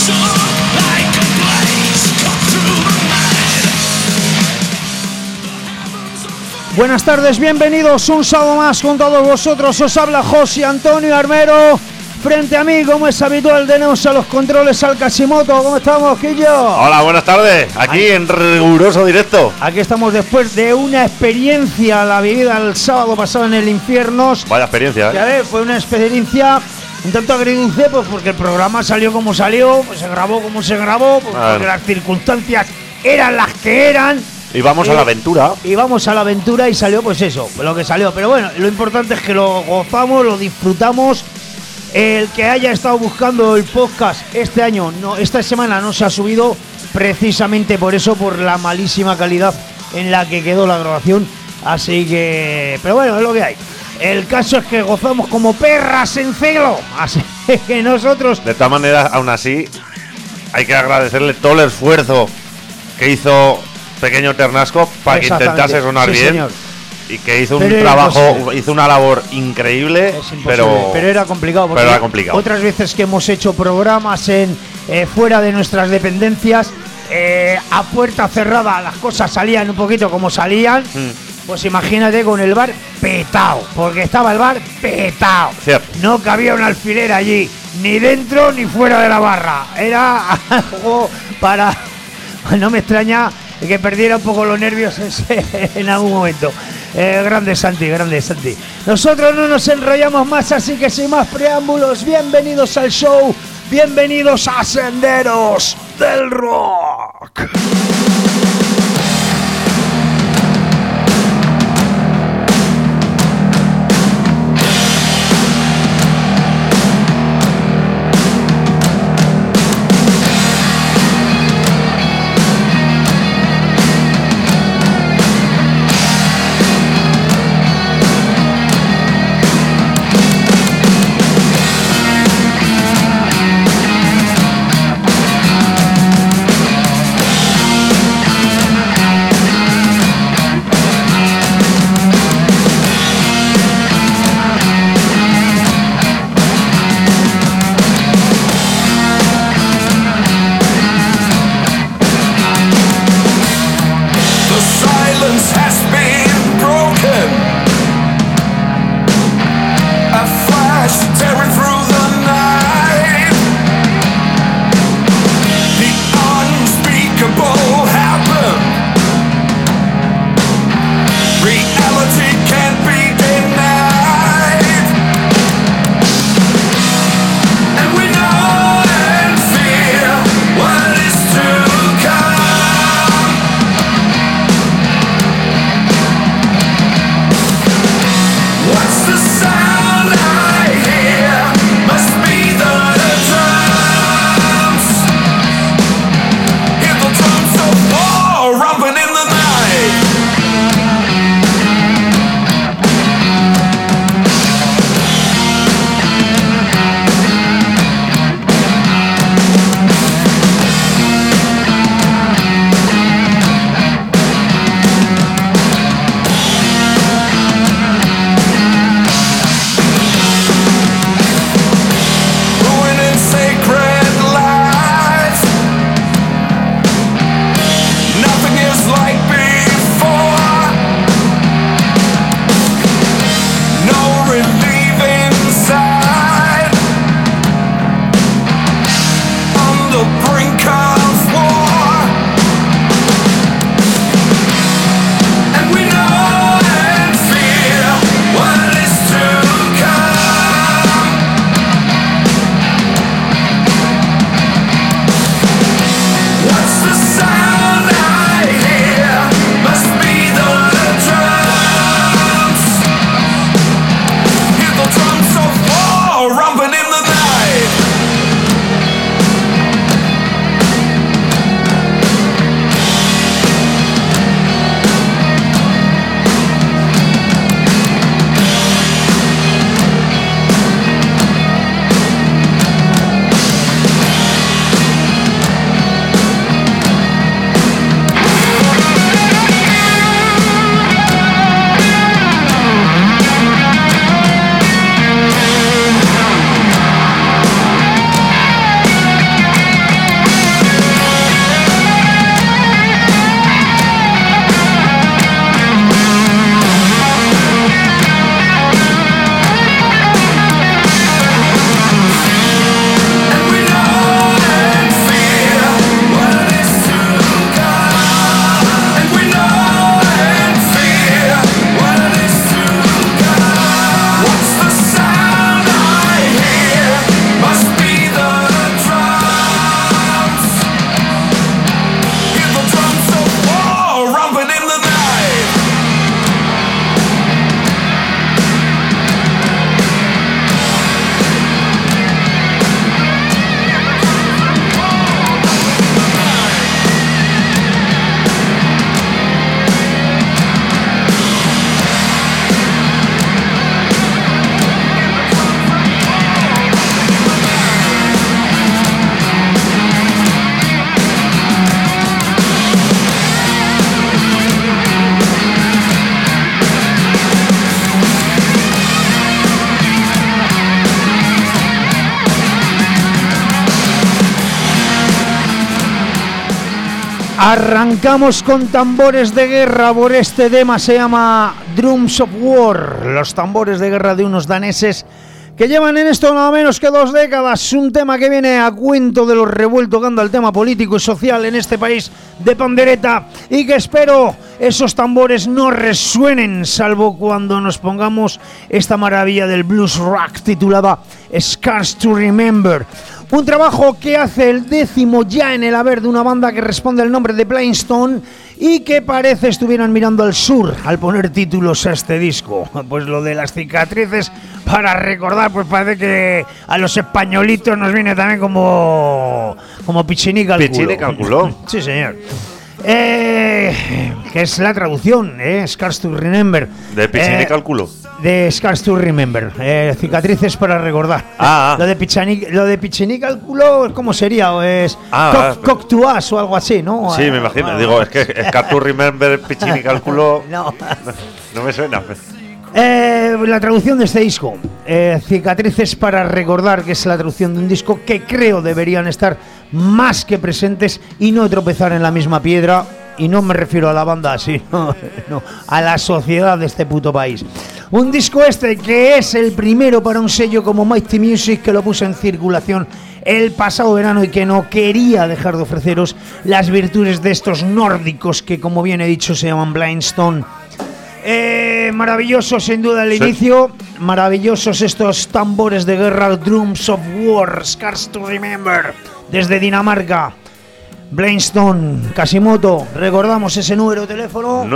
Buenas tardes, bienvenidos un sábado más con todos vosotros. Os habla José Antonio Armero. Frente a mí, como es habitual, tenemos a los controles al Casimoto. ¿Cómo estamos, Quillo? Hola, buenas tardes. Aquí en riguroso directo. Aquí estamos después de una experiencia, la vivida el sábado pasado en el Infiernos. Vaya experiencia, Ya ves, fue una experiencia un tanto agridulce, pues porque el programa salió como salió, pues se grabó como se grabó, pues porque las circunstancias eran las que eran. Y vamos a la aventura. Y vamos a la aventura y salió pues eso, lo que salió. Pero bueno, lo importante es que lo gozamos, lo disfrutamos. El que haya estado buscando el podcast este año, no, esta semana no se ha subido precisamente por eso, por la malísima calidad en la que quedó la grabación. Así que, pero bueno, es lo que hay. El caso es que gozamos como perras en celo. Así que nosotros... De todas maneras, aún así, hay que agradecerle todo el esfuerzo que hizo Pequeño Ternasco para que intentase sonar bien. Señor. Y que hizo un trabajo, hizo una labor increíble, pero era complicado. Pero era complicado. Otras veces que hemos hecho programas en fuera de nuestras dependencias, a puerta cerrada, las cosas salían un poquito como salían. Pues imagínate con el bar petado, porque estaba el bar petado. Cierto. No cabía un alfiler allí, ni dentro ni fuera de la barra. Era algo para... No me extraña que perdiera un poco los nervios en algún momento. Grande Santi, grande Santi. Nosotros no nos enrollamos más, así que sin más preámbulos, bienvenidos al show, bienvenidos a Senderos del Rock. Arrancamos con tambores de guerra por este tema, se llama Drums of War, los tambores de guerra de unos daneses que llevan en esto nada menos que 2 décadas, un tema que viene a cuento de los revueltos tocando el tema político y social en este país de pandereta, y que espero esos tambores no resuenen, salvo cuando nos pongamos esta maravilla del blues rock titulada Scars to Remember. Un trabajo que hace el 10º ya en el haber de una banda que responde al nombre de Blind Stone y que parece estuvieran mirando al sur al poner títulos a este disco. Pues lo de las cicatrices para recordar, pues parece que a los españolitos nos viene también como pichinica al culo. Pichinica al culo. Sí, señor. Que es la traducción, Scars to Remember. ¿De pichinica al culo? De Scars to Remember, cicatrices para recordar. Lo de pichinica al culo, ¿cómo sería? ¿O es cock to us o algo así, no? Sí, me imagino. Digo, es que Scars to Remember, pichinica al culo. No me suena. La traducción de este disco, cicatrices para recordar, que es la traducción de un disco que creo deberían estar más que presentes y no tropezar en la misma piedra. Y no me refiero a la banda, sino a la sociedad de este puto país. Un disco que es el primero para un sello como Mighty Music, que lo puso en circulación el pasado verano y que no quería dejar de ofreceros las virtudes de estos nórdicos que, como bien he dicho, se llaman Blind Stone. Maravilloso sin duda el inicio, maravillosos estos tambores de guerra, Drums of War, Scars to Remember, desde Dinamarca. Blind Stone, Casimoto, recordamos ese número de teléfono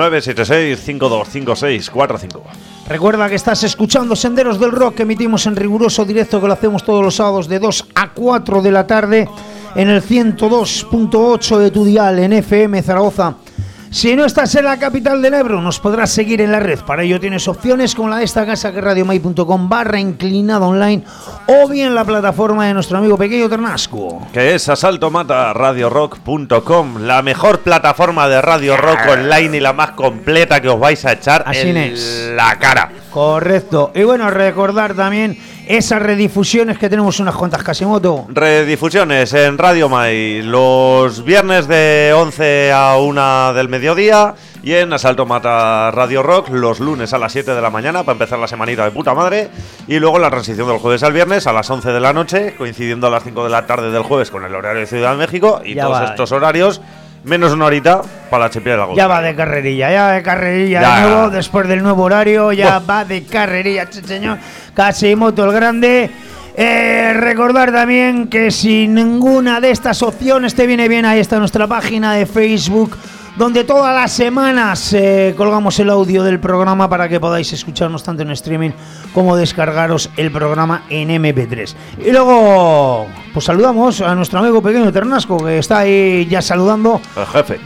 976-525645. Recuerda que estás escuchando Senderos del Rock, que emitimos en riguroso directo, que lo hacemos todos los sábados de 2 a 4 de la tarde en el 102.8 de tu dial en FM Zaragoza. Si no estás en la capital del Ebro, nos podrás seguir en la red. Para ello tienes opciones como la de esta casa, que es radiomai.com/inclinada online, o bien la plataforma de nuestro amigo Pequeño Ternasco, que es asaltomataradiorock.com, la mejor plataforma de radio rock online y la más completa, que os vais a echar la cara. Correcto. Y bueno, recordar también esas redifusiones que tenemos unas cuantas, Casimoto. Redifusiones en Radio Mai los viernes de 11 a 1 del mediodía y en Asalto Mata Radio Rock los lunes a las 7 de la mañana para empezar la semanita de puta madre, y luego la transición del jueves al viernes a las 11 de la noche, coincidiendo a las 5 de la tarde del jueves con el horario de Ciudad de México, y ya todos estos horarios menos una horita para la chepilla de la gota. Ya va de carrerilla de nuevo, después del nuevo horario, va de carrerilla, señor Casimoto el Grande. Recordar también que si ninguna de estas opciones te viene bien, ahí está nuestra página de Facebook, donde todas las semanas colgamos el audio del programa para que podáis escucharnos tanto en streaming como descargaros el programa en MP3. Y luego, pues saludamos a nuestro amigo Pequeño Ternasco, que está ahí ya saludando. El jefe.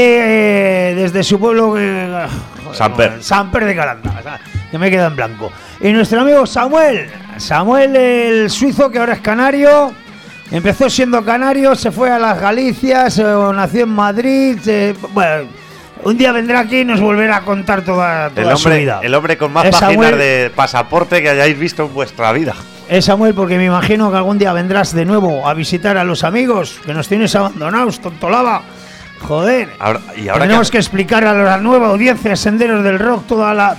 Desde su pueblo, Samper de Calanda, que me queda en blanco. Y nuestro amigo Samuel el suizo, que ahora es canario. Empezó siendo canario, se fue a las Galicias, nació en Madrid. Bueno, un día vendrá aquí y nos volverá a contar toda su vida. El hombre con más páginas de pasaporte que hayáis visto en vuestra vida. Es Samuel, porque me imagino que algún día vendrás de nuevo a visitar a los amigos que nos tienes abandonados, tontolaba. Joder. ¿Y ahora tenemos que explicar a la nueva audiencia de Senderos del Rock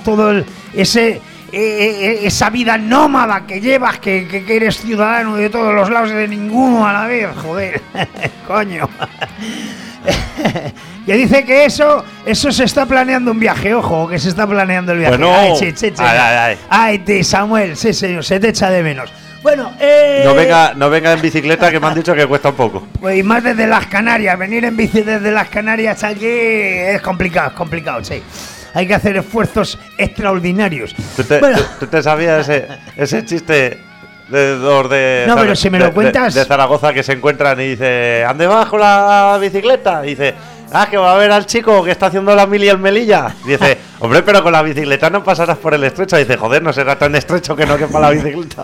esa vida nómada que llevas, que eres ciudadano de todos los lados, de ninguno a la vez, joder, coño. Que dice que eso se está planeando un viaje, ojo, que se está planeando el viaje. Bueno, ay, Samuel, sí señor, se te echa de menos. Bueno, no venga en bicicleta, que me han dicho que cuesta un poco. Pues, y más desde las Canarias, venir en bici desde las Canarias aquí es complicado, sí. Hay que hacer esfuerzos extraordinarios. ¿Tú te sabías ese chiste de dos de... No, pero si me lo cuentas... De Zaragoza, que se encuentran y dice, ¿ande bajo la bicicleta? Y dice, que va a ver al chico que está haciendo la mili en Melilla. Y dice, hombre, pero con la bicicleta no pasarás por el estrecho. Y dice, joder, no será tan estrecho que no quepa la bicicleta.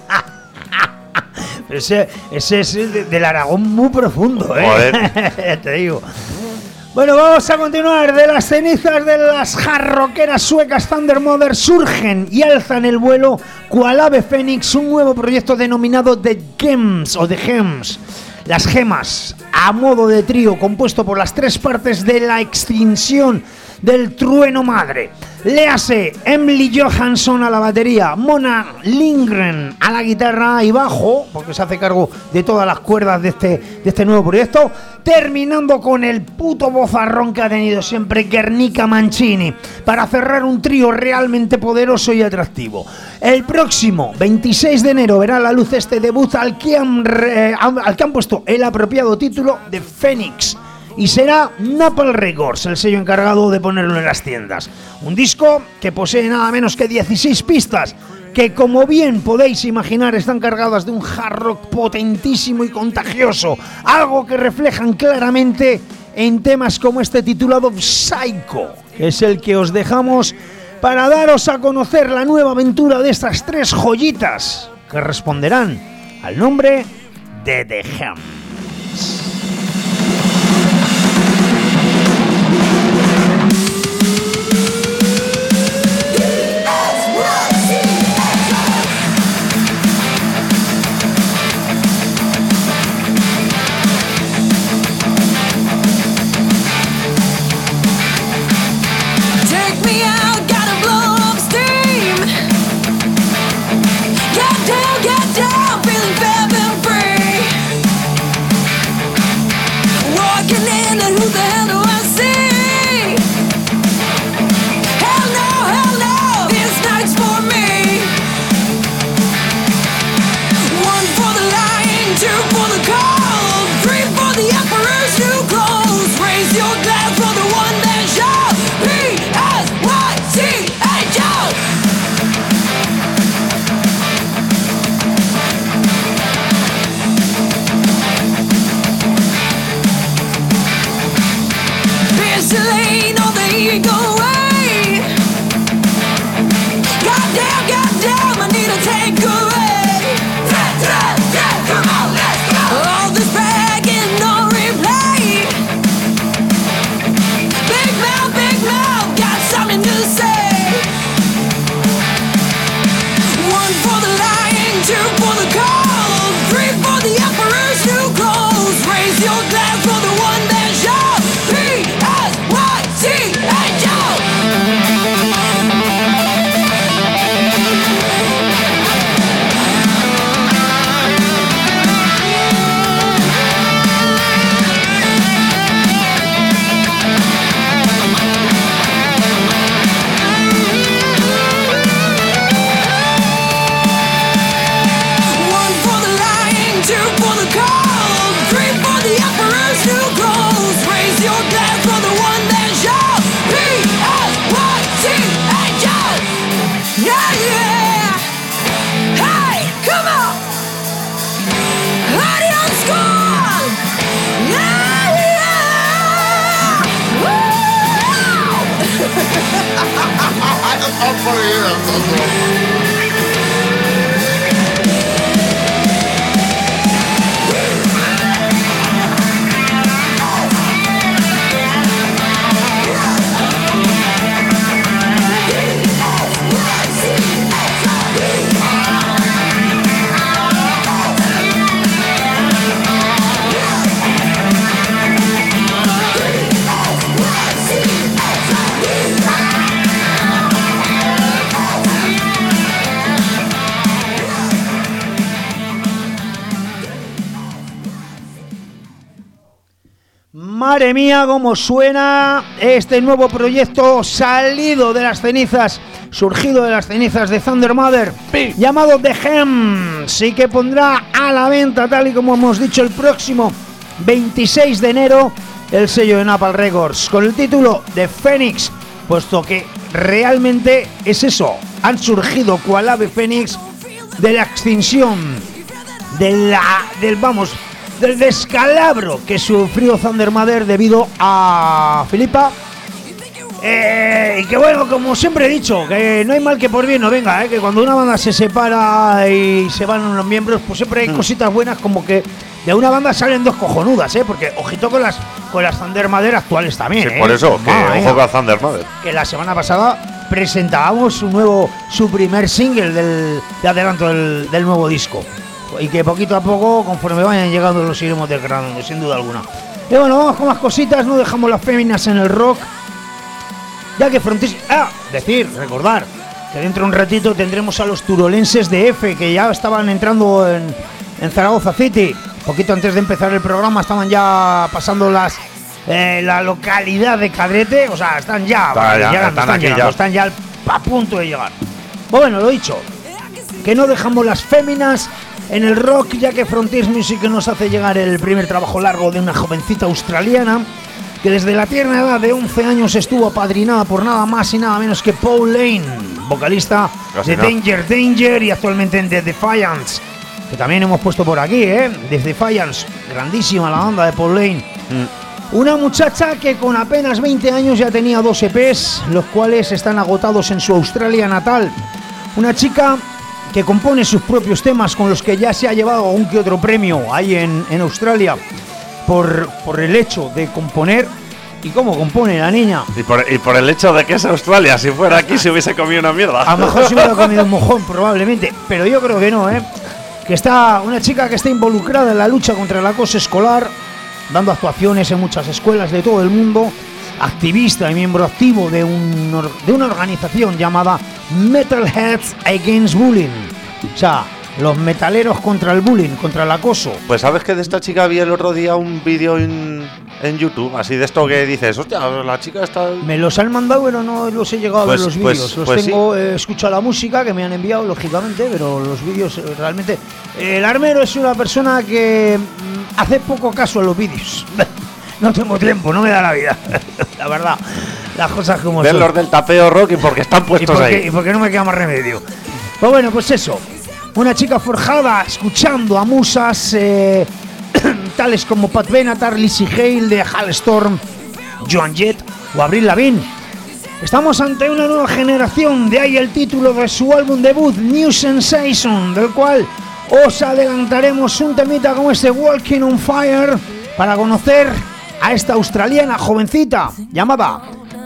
Ese es del Aragón muy profundo, Joder. Te digo. Bueno, vamos a continuar. De las cenizas de las jarroqueras suecas Thunder Mother surgen y alzan el vuelo cual ave fénix un nuevo proyecto denominado The Gems o The Gems. Las Gemas, a modo de trío, compuesto por las tres partes de la extinción del trueno madre. Léase Emily Johansson a la batería, Mona Lindgren a la guitarra y bajo, porque se hace cargo de todas las cuerdas de este nuevo proyecto, terminando con el puto bozarrón que ha tenido siempre Guernica Mancini, para cerrar un trío realmente poderoso y atractivo. El próximo 26 de enero verá la luz este debut al que han puesto el apropiado título de Phoenix, y será Napalm Records el sello encargado de ponerlo en las tiendas. Un disco que posee nada menos que 16 pistas, que como bien podéis imaginar están cargadas de un hard rock potentísimo y contagioso, algo que reflejan claramente en temas como este titulado Psycho, que es el que os dejamos para daros a conocer la nueva aventura de estas tres joyitas que responderán al nombre de The Gems. Madre mía, cómo suena este nuevo proyecto salido de las cenizas, surgido de las cenizas de Thunder Mother, llamado The Gems, y que pondrá a la venta, tal y como hemos dicho, el próximo 26 de enero el sello de Napalm Records, con el título de Phoenix, puesto que realmente es eso, han surgido cual ave fénix de la extinción, del descalabro que sufrió Thunder Mother debido a Philippa. Y que bueno, como siempre he dicho, que no hay mal que por bien no venga, que cuando una banda se separa y se van unos miembros, pues siempre hay cositas buenas, como que de una banda salen dos cojonudas, porque ojito con las Thunder Mother actuales también. Sí, por eso, que ojo con Thunder Mother. Que la semana pasada presentábamos su primer single de adelanto del nuevo disco. y que poquito a poco, conforme vayan llegando, los iremos desgranando, sin duda alguna. Y bueno, vamos con más cositas, no dejamos las féminas en el rock, ya que recordar que dentro de un ratito tendremos a los turolenses de F, que ya estaban entrando en Zaragoza City. Poquito antes de empezar el programa estaban ya pasando la localidad de Cadrete, o sea, están ya a punto de llegar. Bueno, lo dicho, que no dejamos las féminas en el rock, ya que Frontiers Music nos hace llegar el primer trabajo largo de una jovencita australiana que desde la tierna edad de 11 años estuvo apadrinada por nada más y nada menos que Paul Lane, vocalista de Danger y actualmente en The Defiance, que también hemos puesto por aquí, The Defiance, grandísima la banda de Paul Lane. Una muchacha que con apenas 20 años ya tenía 2 EPs, los cuales están agotados en su Australia natal. Una chica que compone sus propios temas, con los que ya se ha llevado un que otro premio ahí en Australia por el hecho de componer. ¿Y cómo compone la niña? Y por el hecho de que es Australia. Si fuera aquí se hubiese comido una mierda. A lo mejor se hubiera comido un mojón probablemente, pero yo creo que no, que está una chica que está involucrada en la lucha contra el acoso escolar, dando actuaciones en muchas escuelas de todo el mundo, activista y miembro activo de una organización llamada Metalheads Against Bullying, o sea, los metaleros contra el bullying, contra el acoso. Pues sabes que de esta chica vi el otro día un vídeo en YouTube, así de esto que dices, hostia, la chica está... Me los han mandado, pero no los he llegado a ver los vídeos. Los tengo, sí. Escucho la música que me han enviado, lógicamente, pero los vídeos realmente... El armero es una persona que hace poco caso a los vídeos. No tengo tiempo, no me da la vida. La verdad, las cosas como son. Verlos del tapeo rock y porque están puestos ahí. Y porque no me queda más remedio. Pues bueno, pues eso. Una chica forjada escuchando a musas tales como Pat Benatar, Lizzie Hale de Halestorm, Joan Jett o Avril Lavigne. Estamos ante una nueva generación, de ahí el título de su álbum debut, New Sensation, del cual os adelantaremos un temita como este, Walking on Fire, para conocer a esta australiana jovencita llamada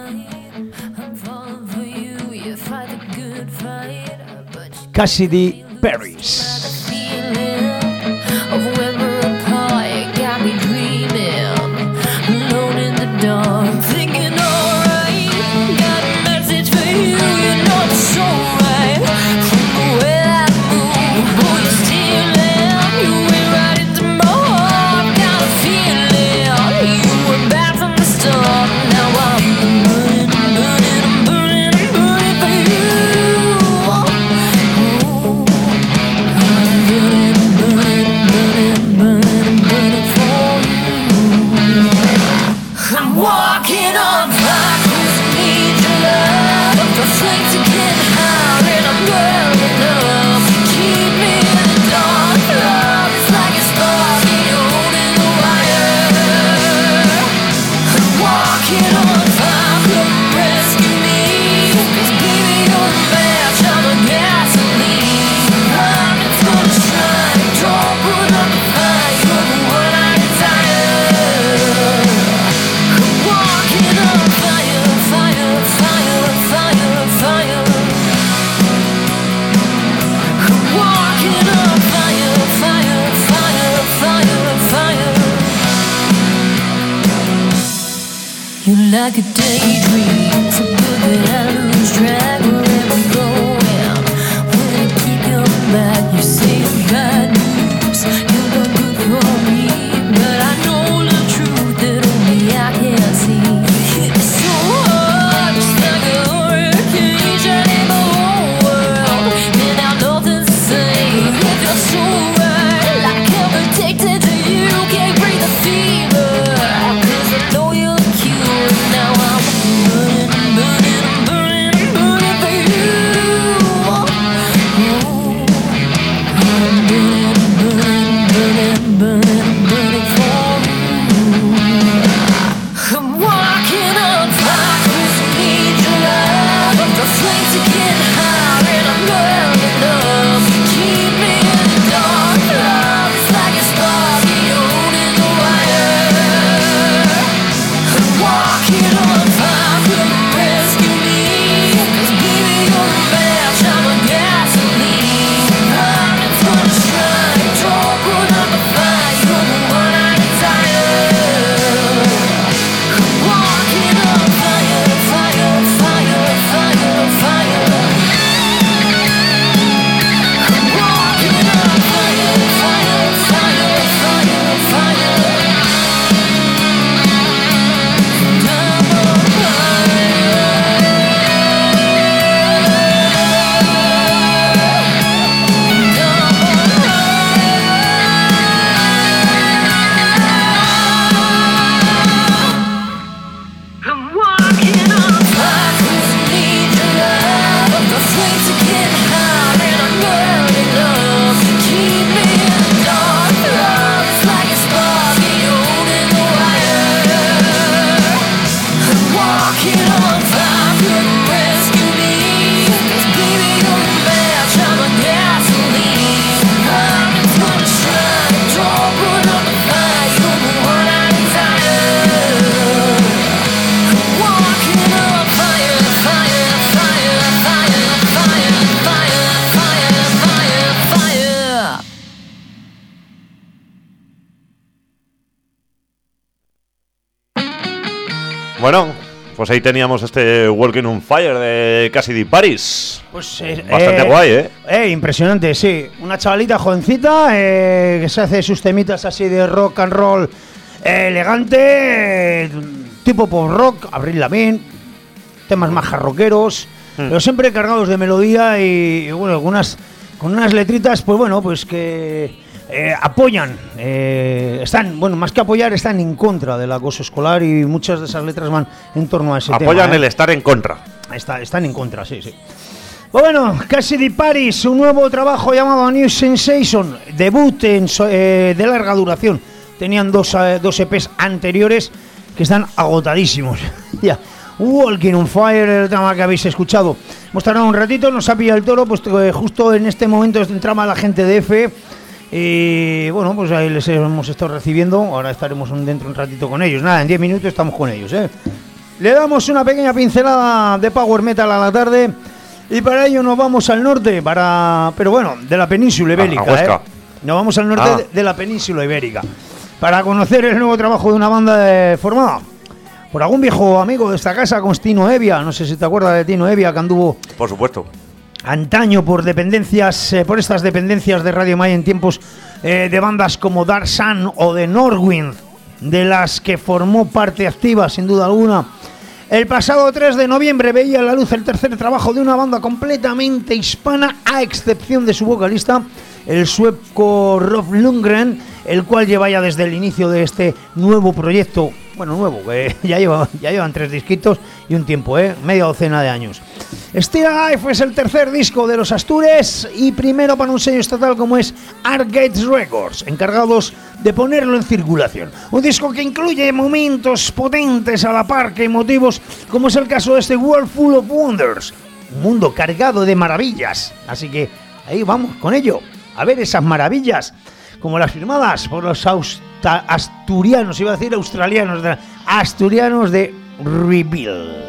Cassidy Paris. Like a daydream, so good that I lose track wherever I'm going. When I keep coming back, you say bad news. You're not good for me, but I know the truth that only I can see. It's so hard, just like a hurricane shining the whole world, and now nothing's the same. It feels so right, like I'm addicted to you. Can't breathe the fever, 'cause I know you're the cure. Now I'm burning, burning, burning, burning. Bueno, pues ahí teníamos este Walking on Fire de Cassidy Paris. Pues Bastante guay, impresionante, sí. Una chavalita jovencita que se hace sus temitas así de rock and roll elegante, tipo pop rock, Avril Lavigne, temas más jarroqueros, pero siempre cargados de melodía y bueno, algunas con unas letritas, pues bueno, pues que apoyan, están, bueno, más que apoyar, están en contra del acoso escolar y muchas de esas letras van en torno a ese tema. Apoyan el estar en contra. Están en contra, sí, sí. Pues bueno, Cassidy Paris, su nuevo trabajo llamado New Sensation, debut de larga duración. Tenían dos EPs anteriores que están agotadísimos. Ya. Walking on Fire, el tema que habéis escuchado. Hemos tardado un ratito, nos ha pillado el toro, pues justo en este momento entraba la gente de F. Y bueno, pues ahí les hemos estado recibiendo. Ahora estaremos dentro un ratito con ellos. Nada, en 10 minutos estamos con ellos, ¿eh? Le damos una pequeña pincelada de power metal a la tarde. Y para ello nos vamos al norte, pero bueno, de la península ibérica, Huesca. Nos vamos al norte de la península ibérica para conocer el nuevo trabajo de una banda formada por algún viejo amigo de esta casa, con Tino Evia. No sé si te acuerdas de Tino Evia, que anduvo Por supuesto. antaño por dependencias, por estas dependencias de Radio Maya en tiempos de bandas como Dark Sun o de Northwind, de las que formó parte activa sin duda alguna. El pasado 3 de noviembre veía la luz el tercer trabajo de una banda completamente hispana, a excepción de su vocalista, el sueco Rolf Lundgren, el cual lleva ya desde el inicio de este nuevo proyecto, bueno, nuevo, que ya llevan 3 disquitos y un tiempo, media docena de años. Still Alive es el tercer disco de los Astures y primero para un sello estatal como es Arcade Records, encargados de ponerlo en circulación. Un disco que incluye momentos potentes a la par que emotivos, como es el caso de este World Full of Wonders, un mundo cargado de maravillas. Así que ahí vamos con ello, a ver esas maravillas, como las firmadas por los asturianos, iba a decir australianos, asturianos de Reveal.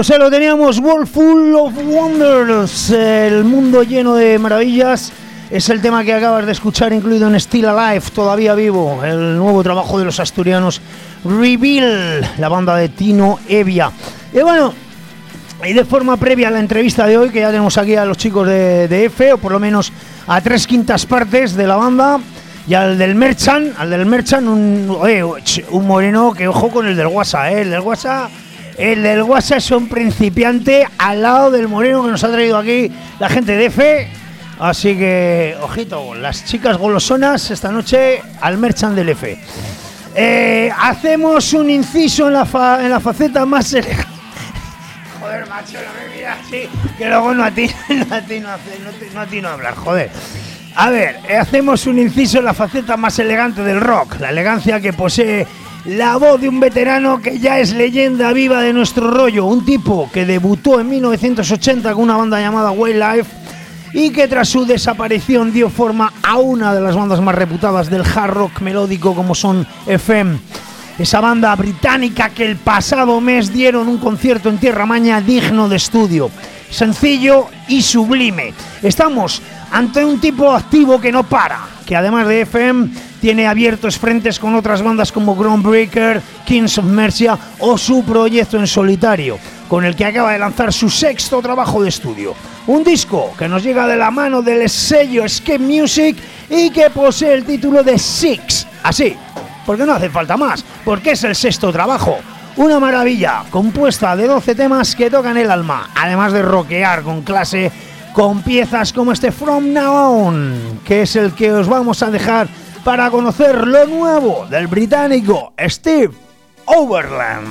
Pues lo teníamos, World Full of Wonders, el mundo lleno de maravillas. Es el tema que acabas de escuchar, incluido en Still Alive, todavía vivo, el nuevo trabajo de los asturianos Reveal, la banda de Tino Evia. Y bueno, y de forma previa a la entrevista de hoy, que ya tenemos aquí a los chicos de F, o por lo menos a 3/5 partes de la banda, y al del Merchant, un moreno que ojo con el del WhatsApp, el del WhatsApp es un principiante al lado del moreno que nos ha traído aquí la gente de F. Así que, ojito, las chicas golosonas esta noche al Merchant del F. Hacemos un inciso en la faceta más... Joder, macho, no me miras así, que luego no atino a hablar, joder. A ver, hacemos un inciso en la faceta más elegante del rock, la elegancia que posee la voz de un veterano que ya es leyenda viva de nuestro rollo, un tipo que debutó en 1980 con una banda llamada Wildlife y que tras su desaparición dio forma a una de las bandas más reputadas del hard rock melódico como son FM. Esa banda británica que el pasado mes dieron un concierto en Tierra Maña digno de estudio, sencillo y sublime. Estamos ante un tipo activo que no para, que además de FM tiene abiertos frentes con otras bandas como Groundbreaker, Kings of Mercia o su proyecto en solitario, con el que acaba de lanzar su 6º trabajo de estudio. Un disco que nos llega de la mano del sello Escape Music y que posee el título de Six. Así, porque no hace falta más, porque es el 6º trabajo. Una maravilla, compuesta de 12 temas que tocan el alma, además de rockear con clase, con piezas como este From Now On, que es el que os vamos a dejar para conocer lo nuevo del británico Steve Overland.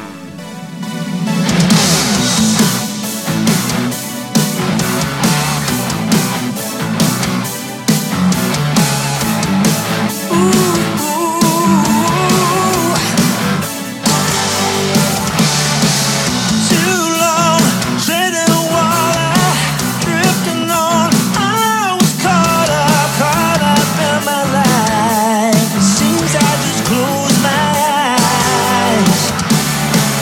Seems I just close my eyes.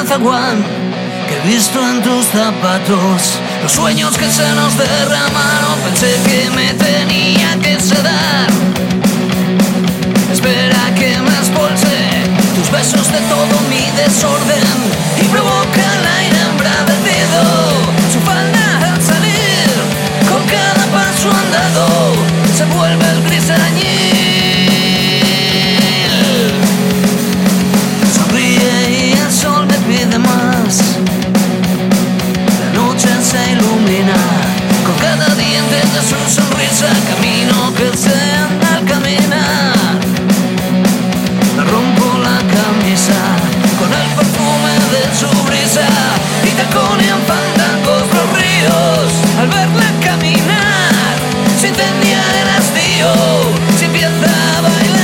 zaguán que he visto en tus zapatos. Los sueños que se nos derramaron, pensé que me tenía que sedar. Espera que me expulse tus besos de todo mi desorden y provoca el aire embravecido. Su falda al salir, con cada paso andado, se vuelve el gris añil. Sonríe y el sol me pide más. La noche se ilumina con cada diente de su sonrisa. Camino que se anda al caminar. Me rompo la camisa con el perfume de su brisa y taconean fandangos los ríos al verla caminar. Se incendia el hastío, se empieza a bailar.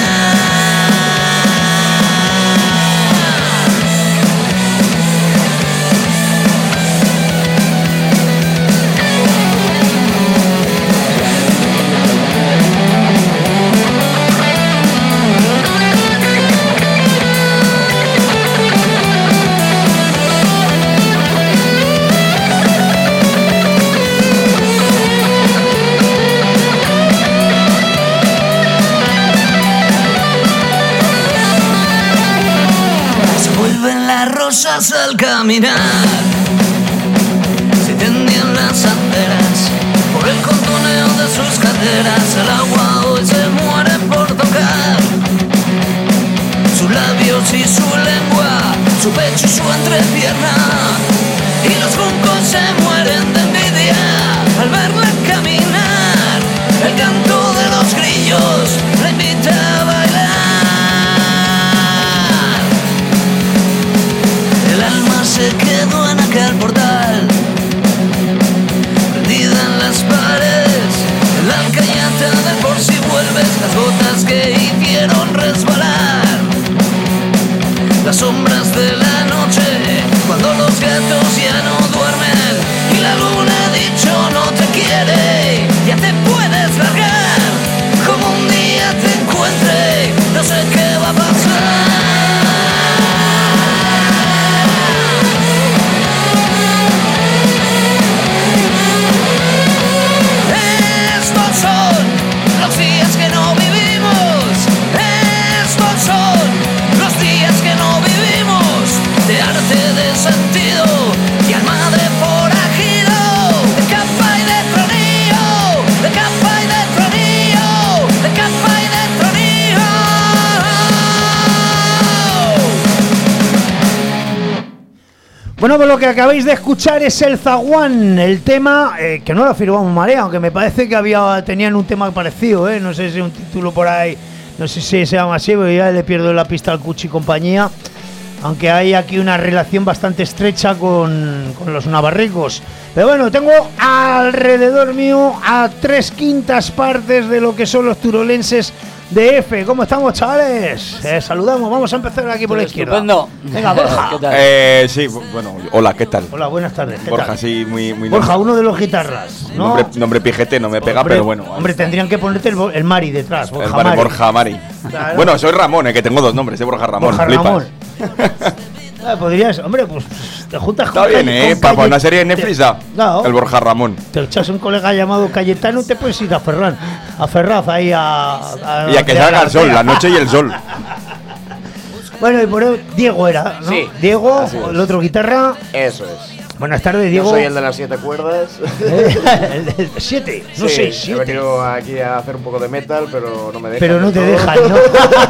Rosas al caminar, se tendían las aceras por el contoneo de sus caderas. El agua hoy se muere por tocar sus labios y su lengua, su pecho y su entrepierna. Y los juncos se mueren de envidia al verla caminar. El canto de los grillos la invita a bailar. Se quedó en aquel portal, prendida en las paredes, en la alcañata del por si vuelves, las gotas que hicieron resbalar las sombras de la noche, cuando los gatos ya no duermen y la luna ha dicho no te quiere, ya te puedes largar, como un día te encuentre, no sé qué va a pasar. Los días que no vivimos, estos son los días que no vivimos, de arte, de sentido y alma de forajido, de capa y de tronillo, de capa y de tronillo, de capa y de tronillo. Bueno, pues lo que acabáis de escuchar es el Zaguán, el tema que no lo firmamos Marea, aunque me parece que tenían un tema parecido, no sé si un título por ahí, no sé si se llama así, pero ya le pierdo la pista al Cuchi y compañía, aunque hay aquí una relación bastante estrecha con los navarricos. Pero bueno, tengo alrededor mío a 3/5 partes de lo que son los turolenses de F. ¿Cómo estamos, chavales? Saludamos, vamos a empezar aquí por la izquierda. Estupendo. Venga, Borja. ¿Qué tal? Sí, bueno, hola, ¿qué tal? Hola, buenas tardes. ¿Qué Borja, tal? sí, muy Borja, uno de los guitarras, ¿no? Nombre pijete no me pega, Hombre, pero bueno. Hombre, tendrían que ponerte el Mari detrás, Borja el Mari. Mari. Borja Mari. Claro. Bueno, soy Ramón, que tengo 2 nombres, Borja Ramón. Borja flipas. Ramón. Podrías, hombre, pues te juntas Está bien, para una serie de Netflix da. Claro. El Borja Ramón. Te echas un colega llamado Cayetano y te puedes ir a Ferraz ahí Y a que salga el sol, la noche y el sol. Bueno, y por eso Diego era, ¿no? Sí, Diego, así es. el otro guitarra. Eso es. Buenas tardes, Diego. Yo soy el de las 7 cuerdas. El 7, no Sí, 6, he 7. venido aquí a hacer un poco de metal, pero no me dejan. Pero no te del todo. dejan, ¿no?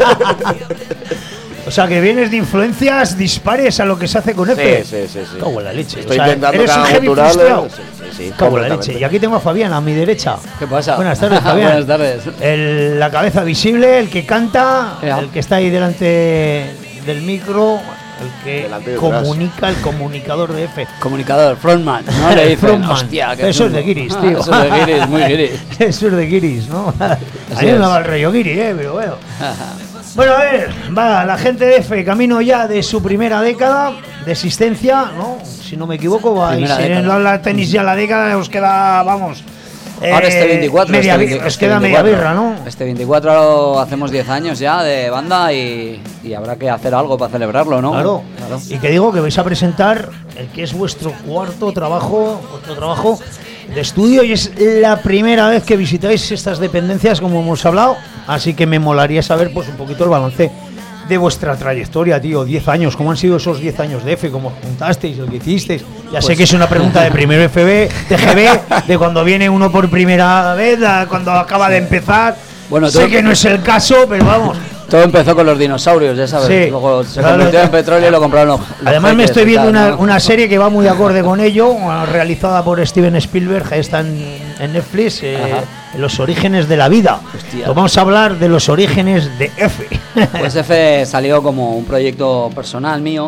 O sea, que vienes de influencias dispares a lo que se hace con F. Sí. Cago en la leche. Estoy o sea, intentando eres un cada heavy gutural. frustrado. Sí, Cago en la completamente. leche. Y aquí tengo a Fabián a mi derecha. ¿Qué pasa? Buenas tardes, Fabián. Buenas tardes. La cabeza visible, el que canta, Ya. el que está ahí delante del micro, el que Delante y detrás. comunica, el comunicador de F. Comunicador, frontman, ¿no? Le dicen, Frontman. hostia, qué Eso es de chungo. guiris, tío. Eso es de guiris, muy guiris. Eso es de guiris, ¿no? Ahí es. no va el rollo guiri, pero bueno. Bueno, a ver, va, la gente de F, camino ya de su primera década de existencia, ¿no? Si no me equivoco, va, y Primera si década. no habla tenis ya la década, os queda, vamos, Ahora este 24. Os queda media birra, ¿no? Este 24 hacemos 10 años ya de banda y habrá que hacer algo para celebrarlo, ¿no? Claro. Y que digo que vais a presentar el que es vuestro cuarto trabajo, de estudio, y es la primera vez que visitáis estas dependencias, como hemos hablado, así que me molaría saber pues un poquito el balance de vuestra trayectoria, tío. 10 años, ¿cómo han sido esos 10 años de F? ¿Cómo os juntasteis? ¿Lo que hicisteis? Ya sé que es una pregunta de primero TGB, de cuando viene uno por primera vez, cuando acaba de empezar. Bueno, sé que no es el caso, pero vamos. Todo empezó con los dinosaurios, ya sabes. Sí. Luego se convirtió en petróleo y lo compraron los Además me jeques estoy y viendo tal, ¿no? una serie que va muy acorde con ello, realizada por Steven Spielberg, está en Netflix, Los orígenes de la vida. Hostia. Pues vamos a hablar de los orígenes de F. Pues F salió como un proyecto personal mío.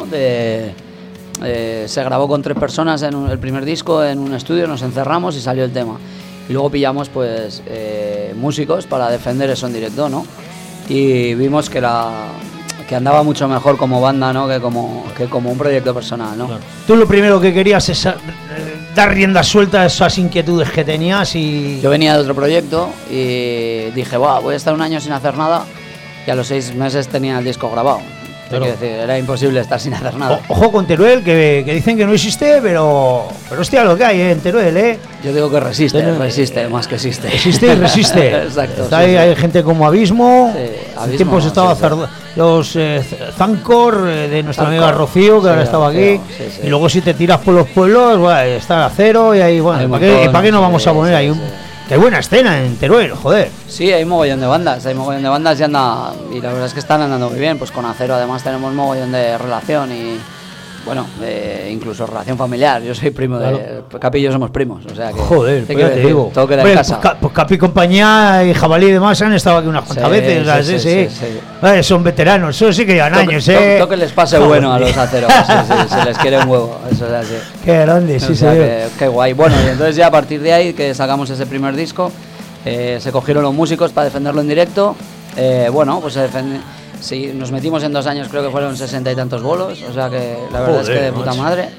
Se grabó con 3 personas en el primer disco en un estudio, nos encerramos y salió el tema. Y luego pillamos pues músicos para defender eso en directo, ¿no? Y vimos que andaba mucho mejor como banda, ¿no? que como un proyecto personal, ¿no? Claro. Tú lo primero que querías es dar rienda suelta a esas inquietudes que tenías y... Yo venía de otro proyecto y dije, voy a estar un año sin hacer nada, y a los 6 meses tenía el disco grabado. Claro. Quiero decir, era imposible estar sin hacer nada. Ojo con Teruel, que dicen que no existe, pero hostia, lo que hay en Teruel, Yo digo que resiste más que existe. Existe y resiste. Exacto. Está ahí, hay gente como Abismo. Sí, En Abismo, tiempos estaba sí. los Zancor, de nuestra Zancor. amiga Rocío, que Sí, ahora estaba Rocío, aquí. sí. Y luego si te tiras por los pueblos, está Acero y ahí, bueno, Hay un ¿para qué montón, no vamos a poner sí, ahí? sí. Que hay buena escena en Teruel, joder. Sí, hay mogollón de bandas y la verdad es que están andando muy bien. Pues con Acero además tenemos mogollón de relación y bueno, incluso relación familiar. Yo soy primo de Capi y yo somos primos, o sea que Joder, pues ya te digo. todo queda Hombre, en casa. pues Capi compañía y Jabalí y demás han estado aquí unas cuantas veces, o sea, sí. Son veteranos, eso sí que llevan años, Todo que les pase bueno a los Aceros, se les quiere un huevo, eso es así. Qué grande, sí, O sea, se qué guay. Bueno, y entonces ya a partir de ahí que sacamos ese primer disco, se cogieron los músicos para defenderlo en directo. Bueno, pues sí, nos metimos en 2 años, creo que fueron 60 y tantos bolos, o sea que la verdad es que de puta madre.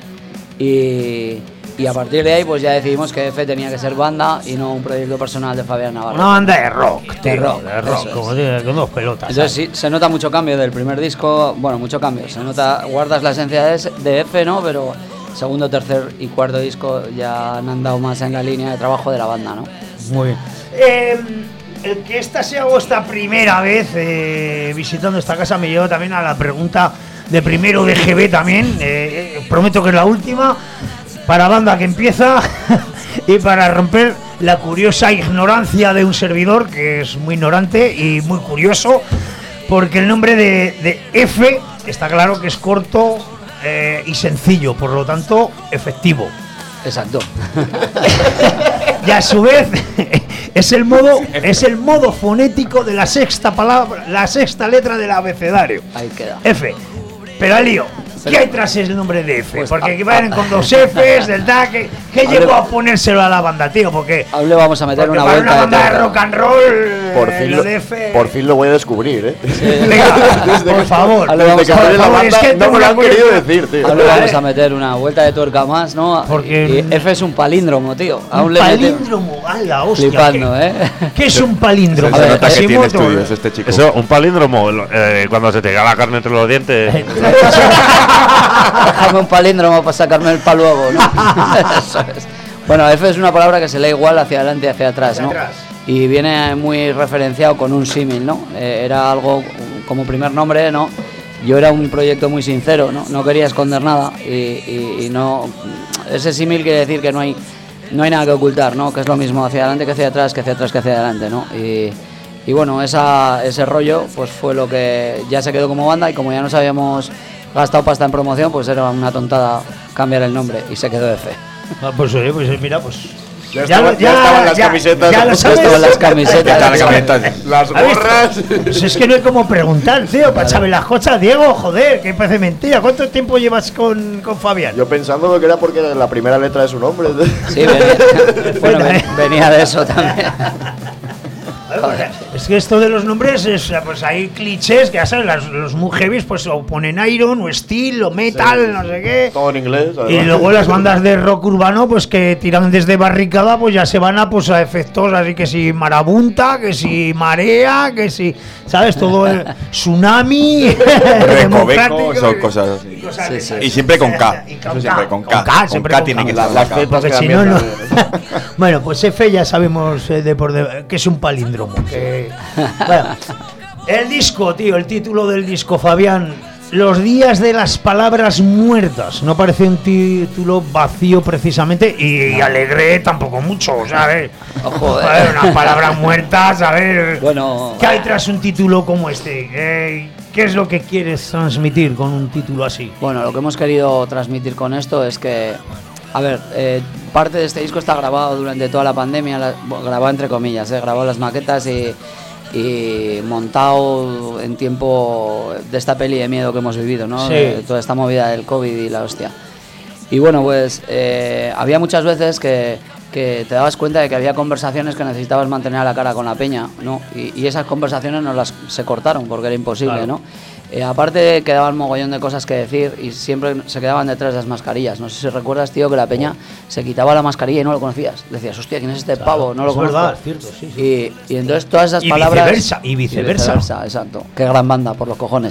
Y a partir de ahí pues ya decidimos que F tenía que ser banda y no un proyecto personal de Fabián Navarro. Una banda de rock, tío, De rock, como con 2 pelotas. Entonces sí, se nota mucho cambio del primer disco, bueno, mucho cambio, se nota, guardas la esencia de F, ¿no? Pero segundo, tercer y cuarto disco ya han andado más en la línea de trabajo de la banda, ¿no? Muy bien. El que esta sea vuestra primera vez visitando esta casa me lleva también a la pregunta de primero de GB también. Prometo que es la última. Para banda que empieza y para romper la curiosa ignorancia de un servidor, que es muy ignorante y muy curioso, porque el nombre de F está claro que es corto y sencillo, por lo tanto, efectivo. Exacto. Y a su vez es el modo fonético de la sexta palabra, la sexta letra del abecedario. Ahí queda. F. Pero al lío, ¿qué hay tras el nombre de F? Pues, Porque van con 2 Fs, del DA, ¿qué llegó a ponérselo a la banda, tío? Porque Aún le vamos a meter una para vuelta una banda de tuerca. rock and roll, lo de F... por fin lo voy a descubrir, ¿eh? Venga, por favor. Ahora vamos Desde que a- abrí la por favor, banda, es que no tengo me lo una han querido curiosidad. decir, tío. Ahora le vamos a meter una vuelta de tuerca más, ¿no? Porque- Y F es un palíndromo, tío. Aún Un le metemos- palíndromo, a la hostia. Flipando, ¿qué, ¿eh? ¿Qué es un palíndromo? Se ver, nota que tiene Hashimoto. estudios este chico. Eso, un palíndromo, cuando se te cae la carne entre los dientes. Déjame un palíndromo para sacarme el pa' luego, ¿no? Eso es. Bueno, F es una palabra que se lee igual hacia adelante y hacia atrás, ¿no? Hacia atrás. Y viene muy referenciado con un símil, ¿no? Era algo como primer nombre, ¿no? Yo era un proyecto muy sincero, ¿no? No quería esconder nada y no... Ese símil quiere decir que no hay nada que ocultar, ¿no? Que es lo mismo hacia adelante que hacia atrás, que hacia atrás que hacia adelante, ¿no? Y bueno, ese rollo pues fue lo que ya se quedó como banda y como ya nos habíamos gastado pasta en promoción, pues era una tontada cambiar el nombre y se quedó F. Ah, pues oye, pues mira, pues... Ya estaban las camisetas. Ya lo Ya sabes. estaban las camisetas. Las camisetas. Las ¿Has visto? gorras. Pues es que no hay como preguntar, tío, para saber las cosas. Diego, joder, que parece mentira. ¿Cuánto tiempo llevas con Fabián? Yo pensando que era porque era la primera letra de su nombre. Sí, venía de eso también. Es que esto de los nombres, pues hay clichés que ya sabes, los muy heavies pues o ponen Iron o Steel o Metal, no sé qué. Todo en inglés. Y además. luego las bandas de rock urbano pues que tiran desde barricada pues ya se van a pues a efectos así que si marabunta, que si marea, que si, ¿sabes? Todo el tsunami, Recoveco, son cosas así. Sí. Y siempre con K. Y Eso siempre con K. K, siempre K con tiene K. que estar Las la K. cepas Porque que si también no, no. también. Bueno, pues F ya sabemos que es un palíndromo. Bueno, el disco, tío, el título del disco, Fabián. Los días de las palabras muertas. No parece un título vacío precisamente y alegre tampoco mucho, ¿sabes? Joder, unas palabras muertas, a ver. Bueno, ¿Qué hay tras un título como este? ¿Qué es lo que quieres transmitir con un título así? Bueno, lo que hemos querido transmitir con esto es que, a ver, parte de este disco está grabado durante toda la pandemia, grabado entre comillas, grabado las maquetas y montado en tiempo de esta peli de miedo que hemos vivido, ¿no? Sí. Toda esta movida del COVID y la hostia. Y bueno, pues había muchas veces que te dabas cuenta de que había conversaciones que necesitabas mantener a la cara con la peña, ¿no? Y esas conversaciones se cortaron porque era imposible, Claro. ¿no? Aparte quedaban mogollón de cosas que decir y siempre se quedaban detrás de las mascarillas. No sé si recuerdas, tío, que la peña se quitaba la mascarilla y no lo conocías. Decías, hostia, ¿quién es este pavo? No lo es conozco. verdad, es cierto, sí, sí. Y entonces todas esas Y palabras... viceversa. Exacto. Qué gran banda, por los cojones.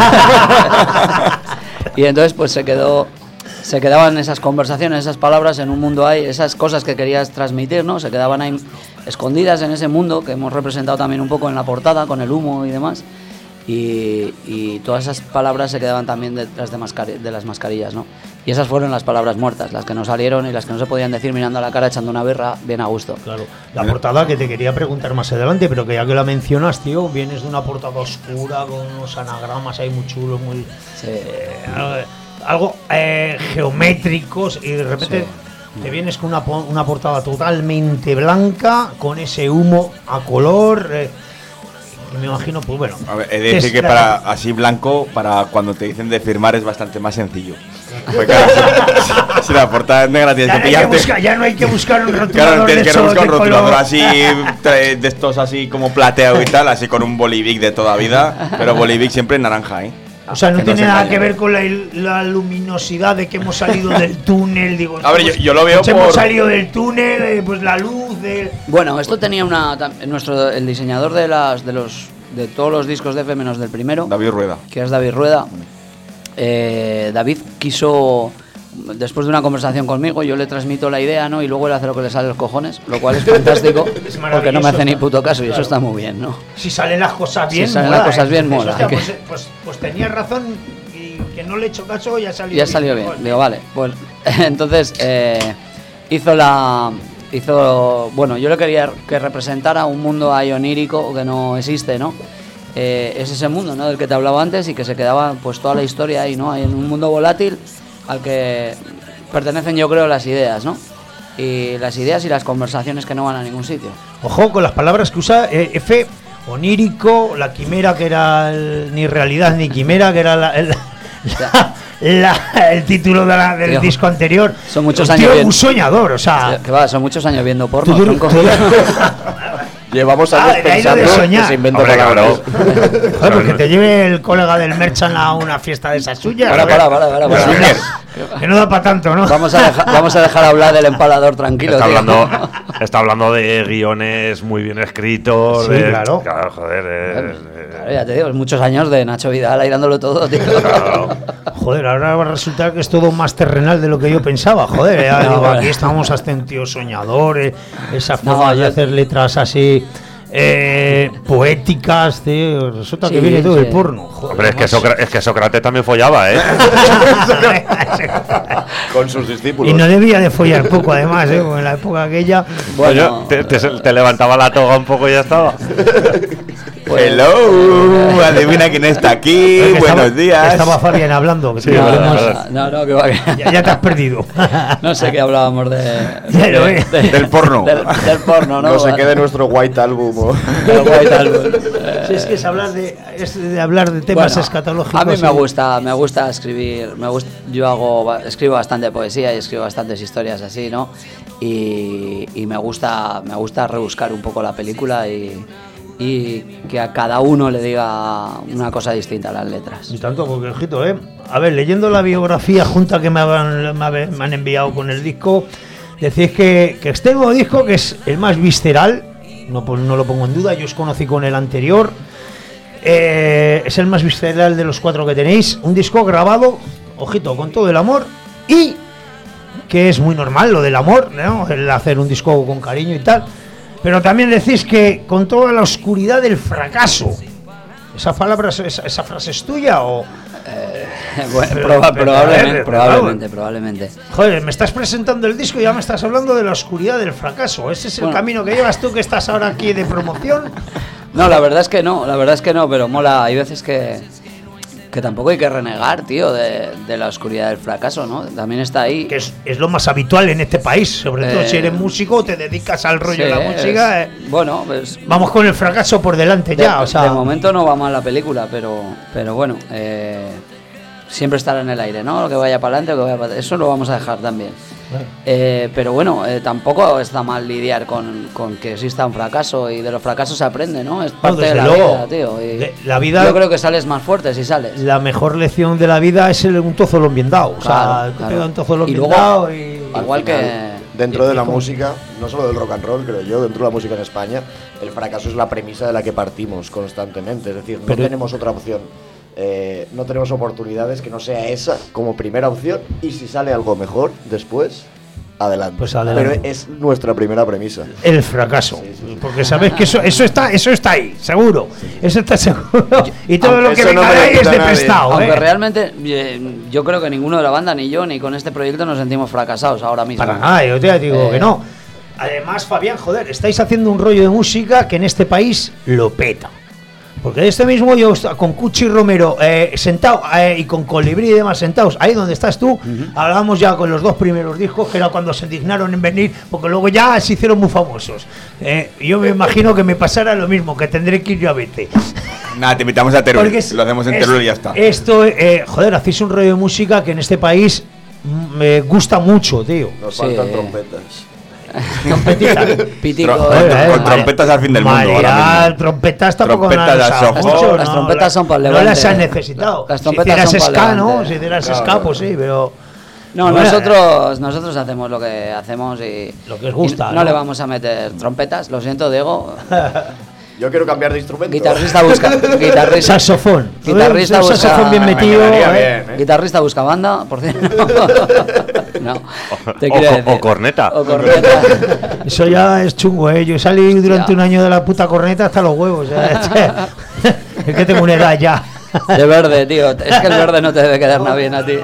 Y entonces pues se quedaban esas conversaciones, esas palabras en un mundo ahí, esas cosas que querías transmitir, ¿no? Se quedaban ahí escondidas en ese mundo que hemos representado también un poco en la portada, con el humo y demás. Y todas esas palabras se quedaban también detrás de las mascarillas, ¿no? Y esas fueron las palabras muertas, las que no salieron y las que no se podían decir mirando a la cara echando una birra bien a gusto. Claro, la portada que te quería preguntar más adelante, pero que ya que la mencionas, tío, vienes de una portada oscura con unos anagramas ahí muy chulos, muy Sí. algo geométricos y de repente te vienes con una portada totalmente blanca con ese humo a color. Y me imagino, pues bueno. A ver, he de decir que para así blanco, para cuando te dicen de firmar es bastante más sencillo. Porque claro, si la portada es negra tienes que pillarte. Ya no hay que buscar un rotulador. Claro, tienes que de buscar un color. rotulador así, de estos así como plateado y tal, así con un Bolivic de toda vida, pero Bolivic siempre en naranja, ¿eh? O sea, no Que tiene se nada engañe. que ver con la luminosidad de que hemos salido del túnel. Digo, A ver, yo lo veo hemos por- salido del túnel, pues la luz de. Bueno, esto tenía el diseñador de todos los discos de F menos del primero, David Rueda. que es David Rueda. David quiso, después de una conversación conmigo, yo le transmito la idea, ¿no? Y luego él hace lo que le sale a los cojones, lo cual es fantástico, Es porque no me hace maravilloso. ni puto caso y Claro. eso está muy bien, ¿no? Si salen las cosas bien, Si salen mola, las cosas bien, Dices, mola, hostia, hay pues tenías razón y que no le he hecho caso ya salió Ya salió bien. Digo, vale. Pues entonces bueno, yo le quería que representara un mundo ahí onírico que no existe, ¿no? Es ese mundo, ¿no? Del que te hablaba antes y que se quedaba pues toda la historia ahí, ¿no? Hay en un mundo volátil al que pertenecen, yo creo, las ideas, ¿no? Y las ideas y las conversaciones que no van a ningún sitio. Ojo con las palabras que usa F, onírico, la quimera que era ni realidad ni quimera, que era el título del Tío, disco anterior. son muchos Un tío años bien. un soñador, o sea. Que va, son muchos años viendo porno. Tú- tronco. Llevamos años de ahí lo de pensando soñar. que se inventa Hombre, palabras. Joder, porque te lleve el colega del Merchan a una fiesta de esas suyas. Para. Que no da para tanto, ¿no? Vamos a dejar hablar del empalador tranquilo, Está tío. está hablando de guiones muy bien escritos. Sí, claro. Joder. Claro, ya te digo, es muchos años de Nacho Vidal ahí dándolo todo, tío. Claro. Joder, ahora va a resultar que es todo más terrenal de lo que yo pensaba. Joder, ya No, digo, vale. aquí estamos hasta un tío soñador, esa No, forma de yo- hacer letras así poéticas, tío. Resulta que Sí, viene todo sí. el porno. Joder, Hombre, es macho. que Sócrates también follaba, ¿eh? Con sus discípulos. Y no debía de follar poco, además, porque en la época aquella. Bueno, Te levantaba la toga un poco y ya estaba. pues- Hello, adivina quién está aquí. que Buenos estaba- días. Estaba Fabián hablando. Que Sí, te verdad, podemos- verdad. no, que va que... ya te has perdido. No sé qué hablábamos de... Ya lo ve. Del porno. Del porno, ¿no? No se quede nuestro White Album. Del White Album. Sí, es que es hablar de temas Bueno, escatológicos. a mí y- me gusta escribir, escribo bastante poesía y escribo bastantes historias así, ¿no? Y me gusta rebuscar un poco la película y y que a cada uno le diga una cosa distinta a las letras. Y tanto, porque ojito, a ver, leyendo la biografía junta que me han enviado con el disco, decís que este nuevo disco, que es el más visceral, no lo pongo en duda, yo os conocí con el anterior, es el más visceral de los 4 que tenéis, un disco grabado, ojito, con todo el amor, y que es muy normal lo del amor, ¿no? El hacer un disco con cariño y tal, pero también decís que con toda la oscuridad del fracaso. ¿Esa palabra, esa frase es tuya o...? Bueno, probablemente. Joder, me estás presentando el disco y ya me estás hablando de la oscuridad del fracaso. ¿Ese es el camino que llevas tú, que estás ahora aquí de promoción? No, la verdad es que no, pero mola. Hay veces que tampoco hay que renegar, tío, de la oscuridad del fracaso, ¿no? También está ahí. Que es lo más habitual en este país, sobre todo si eres músico, te dedicas al rollo de la música. Bueno, pues vamos con el fracaso por delante ya, o sea. De momento no va mal la película, pero bueno, siempre estará en el aire, ¿no? Lo que vaya para adelante, lo que vaya para atrás, eso lo vamos a dejar también. Pero bueno, tampoco está mal lidiar con que exista un fracaso, y de los fracasos se aprende, ¿no? Es parte de la vida, tío. La vida, yo creo que sales más fuerte si sales. La mejor lección de la vida es un tozo bien dado. Claro, o sea, te pega un tozo y bien luego, dado y... igual que... Dentro de la música, no solo del rock and roll, creo yo, dentro de la música en España, el fracaso es la premisa de la que partimos constantemente. Es decir, no tenemos otra opción. No tenemos oportunidades que no sea esa como primera opción, y si sale algo mejor después, adelante. Pues adelante. Pero es nuestra primera premisa. El fracaso. Sí. Porque sabes que eso está ahí, seguro. Eso está seguro. Y todo lo que venga de ahí es de prestado. Aunque realmente yo creo que ninguno de la banda, ni yo, ni con este proyecto nos sentimos fracasados ahora mismo. Para nada, yo te digo que no. Además, Fabián, joder, estáis haciendo un rollo de música que en este país lo peta. Porque de este mismo yo con Cuchi Romero sentado y con Colibrí y demás sentados ahí donde estás tú, hablamos ya con los 2 primeros discos, que era cuando se dignaron en venir, porque luego ya se hicieron muy famosos. Yo me imagino que me pasara lo mismo, que tendré que ir yo a verte. Nada, te invitamos a Teruel, lo hacemos en Teruel y ya está. Esto, joder, hacéis un rollo de música que en este país me gusta mucho, tío. Nos faltan trompetas. Trompetita. Pitico. Con trompetas al fin del mundo. María, trompetas tampoco mucho, las trompetas son para el no levante. las han necesitado. Las trompetas si son para el levante. Si hicieras ska, pues sí, pero... No, nosotros hacemos lo que hacemos y... Lo que os gusta, no le vamos a meter trompetas, lo siento, Diego. Yo quiero cambiar de instrumento. Guitarrista busca... Saxofón. Guitarrista busca... Saxofón bien metido. Guitarrista busca banda, por cierto. No. O corneta. O corneta. Eso ya es chungo, ¿eh? Yo salí durante un año de la puta corneta hasta los huevos. Es que tengo una edad ya. De verde, tío. Es que el verde no te debe quedar nada bien a ti.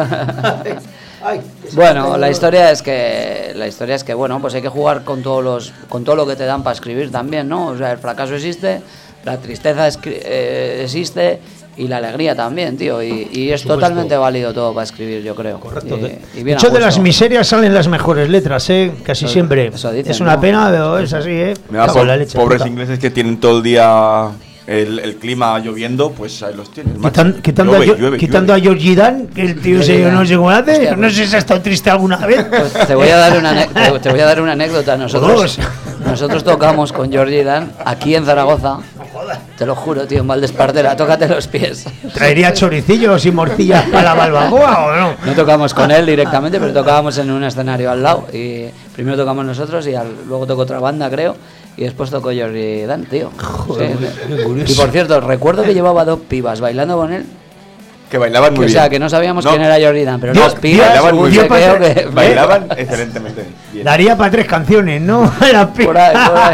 Bueno, la historia es que bueno, pues hay que jugar con todo lo que te dan para escribir también, ¿no? O sea, el fracaso existe, la tristeza existe y la alegría también, tío, y es totalmente válido todo para escribir, yo creo. Correcto. Y bien de las miserias salen las mejores letras, casi siempre. Eso dicen, es una ¿no? pena, pero es así, ¿eh? Pobres ingleses que tienen todo el día el clima lloviendo, pues ahí los tienes. Quitando a Georgie Dan, que el tío yo no sé cómo hace. Hostia, no sé si ha estado triste alguna vez. Pues te voy a dar una anécdota. Nosotros tocamos con Georgie Dan aquí en Zaragoza. Te lo juro, tío, en Valdespartera, tócate los pies. ¿Traería choricillos y morcillas para la barbacoa o no? No tocamos con él directamente, pero tocábamos en un escenario al lado. Y primero tocamos nosotros y luego tocó otra banda, creo. Y después tocó Georgie Dan, tío. Joder, sí. Y por cierto, recuerdo que llevaba 2 pibas bailando con él. Que bailaban muy bien. O sea, que no sabíamos quién era Georgie Dan, pero las pibas bailaban muy bien. Bailaban excelentemente bien. Daría para 3 canciones, ¿no? Las pibas. Por ahí.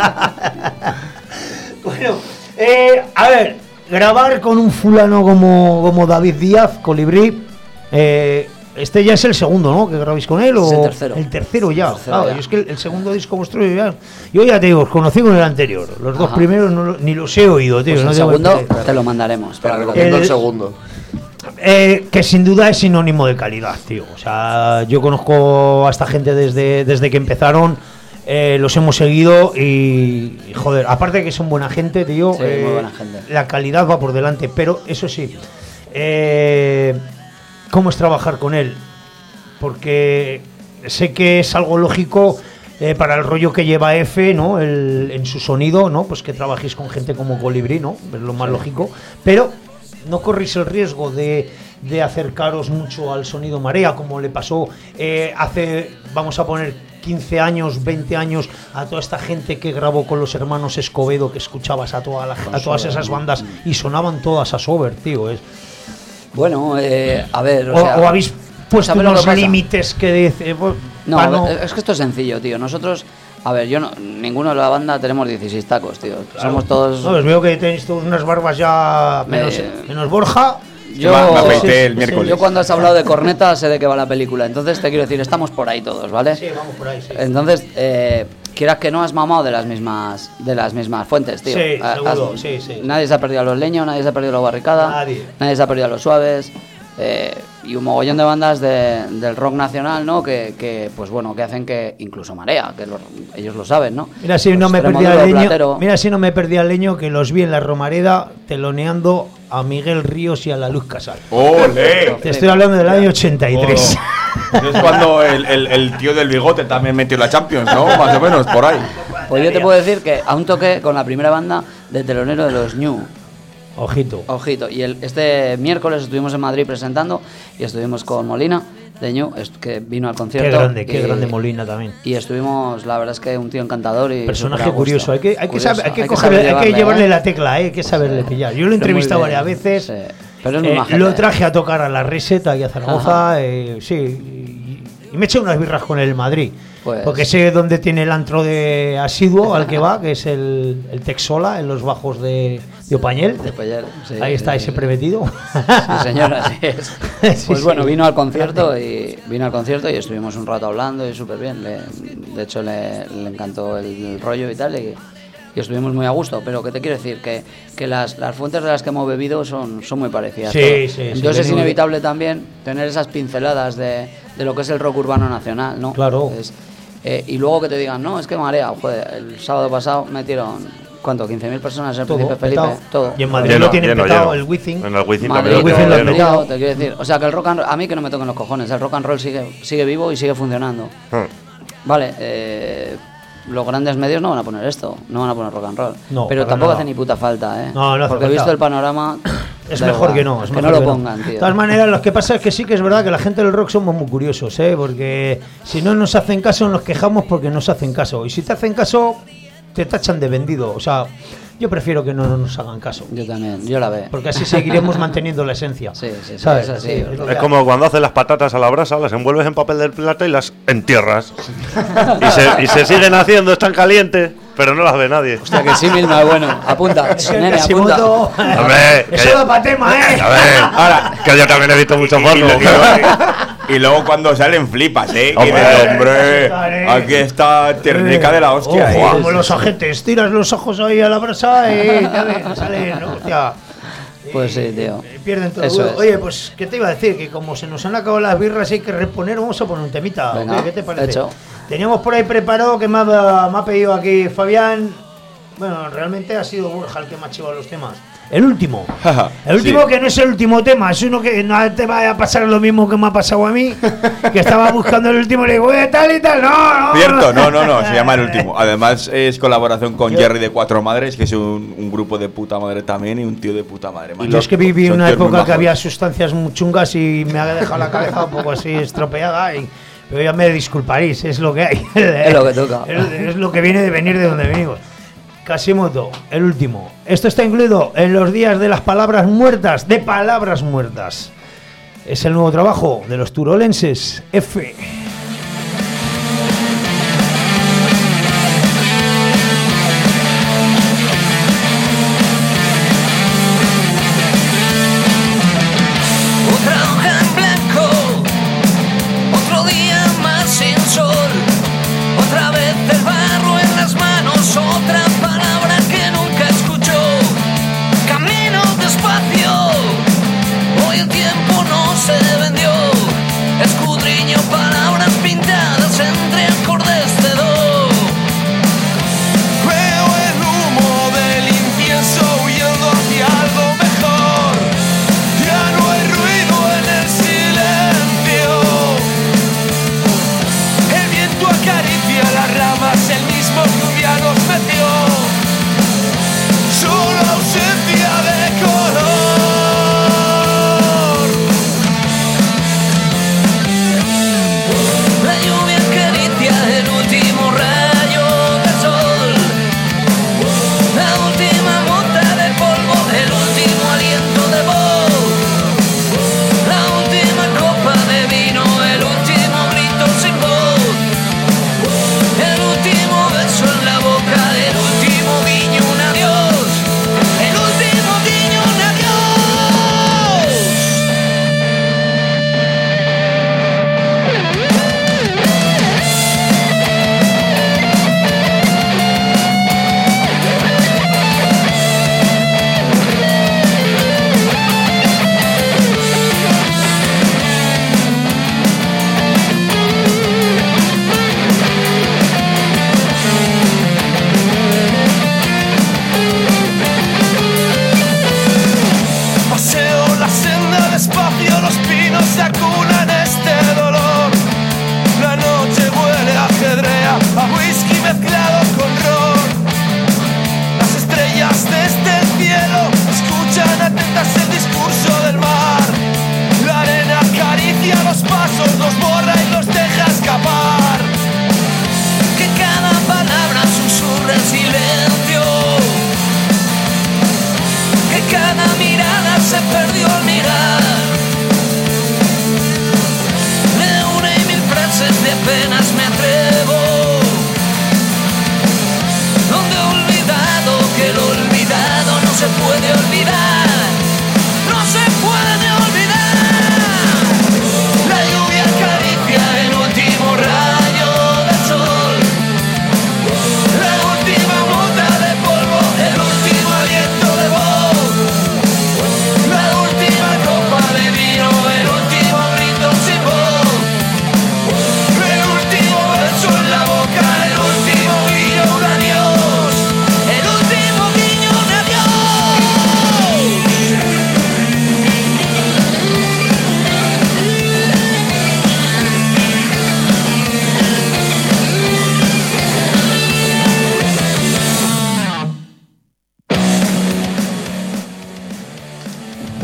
Bueno, a ver, grabar con un fulano como David Díaz, Colibrí, este ya es el segundo, ¿no? Que grabáis con él, o es el tercero. El tercero ya. Claro, es que el segundo disco vuestro yo ya te digo, os conocí con el anterior. Los 2 primeros ni los he oído, tío. Pues no el segundo te lo mandaremos. Te recomiendo el segundo. Que sin duda es sinónimo de calidad, tío. O sea, yo conozco a esta gente desde que empezaron. Los hemos seguido y joder, aparte de que son buena gente, tío, sí, muy buena gente. La calidad va por delante, pero eso sí, ¿cómo es trabajar con él? Porque sé que es algo lógico para el rollo que lleva F, ¿no? En su sonido, ¿no? Pues que trabajéis con gente como Colibrí, ¿no? Es lo más lógico. Pero no corréis el riesgo de acercaros mucho al sonido Marea, como le pasó hace, vamos a poner, 15 años, 20 años, a toda esta gente que grabó con los hermanos Escobedo, que escuchabas a todas esas bandas y sonaban todas a Sober, tío. Bueno, a ver, o habéis puesto ¿sabes lo que unos pasa? límites que dice... No, es que esto es sencillo, tío. Nosotros, a ver, ninguno de la banda tenemos 16 tacos, tío. Claro. Somos todos... No, os veo que tenéis todas unas barbas ya, menos Borja. Me afeité el miércoles. Yo cuando has hablado de corneta sé de qué va la película. Entonces te quiero decir, estamos por ahí todos, ¿vale? Sí, vamos por ahí, sí. Entonces, quieras que no, has mamado de las mismas fuentes, tío. Sí, seguro, sí. Nadie se ha perdido a los leños, nadie se ha perdido a los barricada, nadie se ha perdido a los suaves. Y un mogollón de bandas del rock nacional, ¿no? Que pues bueno, que hacen que incluso Marea, que ellos lo saben, ¿no? Mira si no me Extremo perdí al Duro, leño. Platero. Mira si no me perdí al leño, que los vi en la Romareda teloneando a Miguel Ríos y a la Luz Casal. ¡Ole! Te estoy hablando del año 83. Es cuando el tío del bigote también metió la Champions, ¿no? Más o menos, por ahí. Pues yo te puedo decir que aún toqué con la primera banda de telonero de los New. Ojito. Y este miércoles estuvimos en Madrid presentando y estuvimos con Molina de Ñu, que vino al concierto. Qué grande Molina también. Y estuvimos, la verdad es que un tío encantador y personaje curioso. Hay que llevarle, llevarle la tecla, hay que saberle pillar. Yo lo he entrevistado varias veces. Sí. Pero es muy majete. Lo traje a tocar a la Reseta y a Zaragoza. Sí. Y me eché unas birras con el Madrid. Pues, porque sé dónde tiene el antro de asiduo al que va, que es el Texola, en los bajos de Opañel. Sí, ahí está ese prometido. Sí, señora, así es. Pues bueno, vino al concierto y estuvimos un rato hablando y súper bien. De hecho, le encantó el rollo y tal. Y estuvimos muy a gusto. Pero que te quiero decir que las fuentes de las que hemos bebido son muy parecidas. Sí. Entonces es inevitable también tener esas pinceladas de lo que es el rock urbano nacional, ¿no? Claro. Y luego que te digan, no, es que Marea, joder, el sábado pasado metieron, ¿cuánto? 15.000 personas en el Príncipe Felipe, todo. Y en Madrid lo tienen petado, el Wizzing. En el Wizzing Madrid, también lo lo petado, te quiero decir. O sea que el rock and roll, a mí que no me toquen los cojones, el rock and roll sigue vivo y sigue funcionando. Vale, los grandes medios no van a poner esto, no van a poner rock and roll. No, pero para tampoco nada. hace ni puta falta, ¿eh? No hace porque falta. visto el panorama... Es da mejor igual, que no. que no lo pongan, tío. De todas maneras, lo que pasa es que sí que es verdad que la gente del rock somos muy curiosos, ¿eh? Porque si no nos hacen caso, nos quejamos porque nos hacen caso. Y si te hacen caso, te tachan de vendido. O sea, yo prefiero que no nos hagan caso. Yo también, yo la veo. Porque así seguiremos manteniendo la esencia. Sí, ¿sabes? es así. Sí, es lo que Es hay. como cuando haces las patatas a la brasa, las envuelves en papel de plata y las entierras. y se siguen haciendo, están calientes, pero no las ve nadie. Hostia, que símil más bueno. Apunta, nene, apunta. Hashimoto. Hombre, que Eso yo- da pa' tema, ¿eh? A ver, ahora, que yo también he visto mucho porno. Y luego cuando salen flipas, ¿eh? Que Hombre. dices, hombre, aquí está Terneca de la hostia. Ojo, ¿eh? como los agentes, tiras los ojos ahí a la brasa y ya ves, sale, ¿no? Hostia. Pues sí, tío. Pierden todo. Eso es. Oye, pues, ¿qué te iba a decir? Que como se nos han acabado las birras y hay que reponer, vamos a poner un temita. Venga, Oye, ¿qué te parece? hecho. Teníamos por ahí preparado que me ha pedido aquí Fabián. Bueno, realmente ha sido Borja el que me ha chivado los temas. El último. El último Sí. que no es el último tema, es uno que no te vaya a pasar lo mismo que me ha pasado a mí. Que estaba buscando el último y le digo, tal y tal. No. Cierto, no, se llama El Último. Además es colaboración con Jerry de Cuatro Madres, que es un grupo de puta madre también y un tío de puta madre. macho. Yo es que viví Son una tíos muy época que majos. había sustancias muy chungas y me ha dejado la cabeza un poco así estropeada. Pero ya me disculparéis, es lo que hay. Es lo que toca. Es lo que viene de venir de donde venimos. Kasimoto, el último. Esto está incluido en los días de las palabras muertas, de palabras muertas. Es el nuevo trabajo de los turolenses, F. Otra hoja en blanco, otro día más sin sol, otra vez el barro en las manos, otra palabra que nunca escuchó. Camino despacio, hoy el tiempo no se vendió, escudriño palabra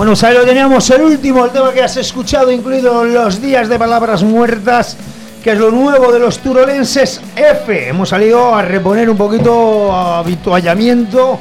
Bueno, pues ahí lo teníamos, el último, el tema que has escuchado, incluido Los Días de Palabras Muertas, que es lo nuevo de los turolenses F. Hemos salido a reponer un poquito habituallamiento.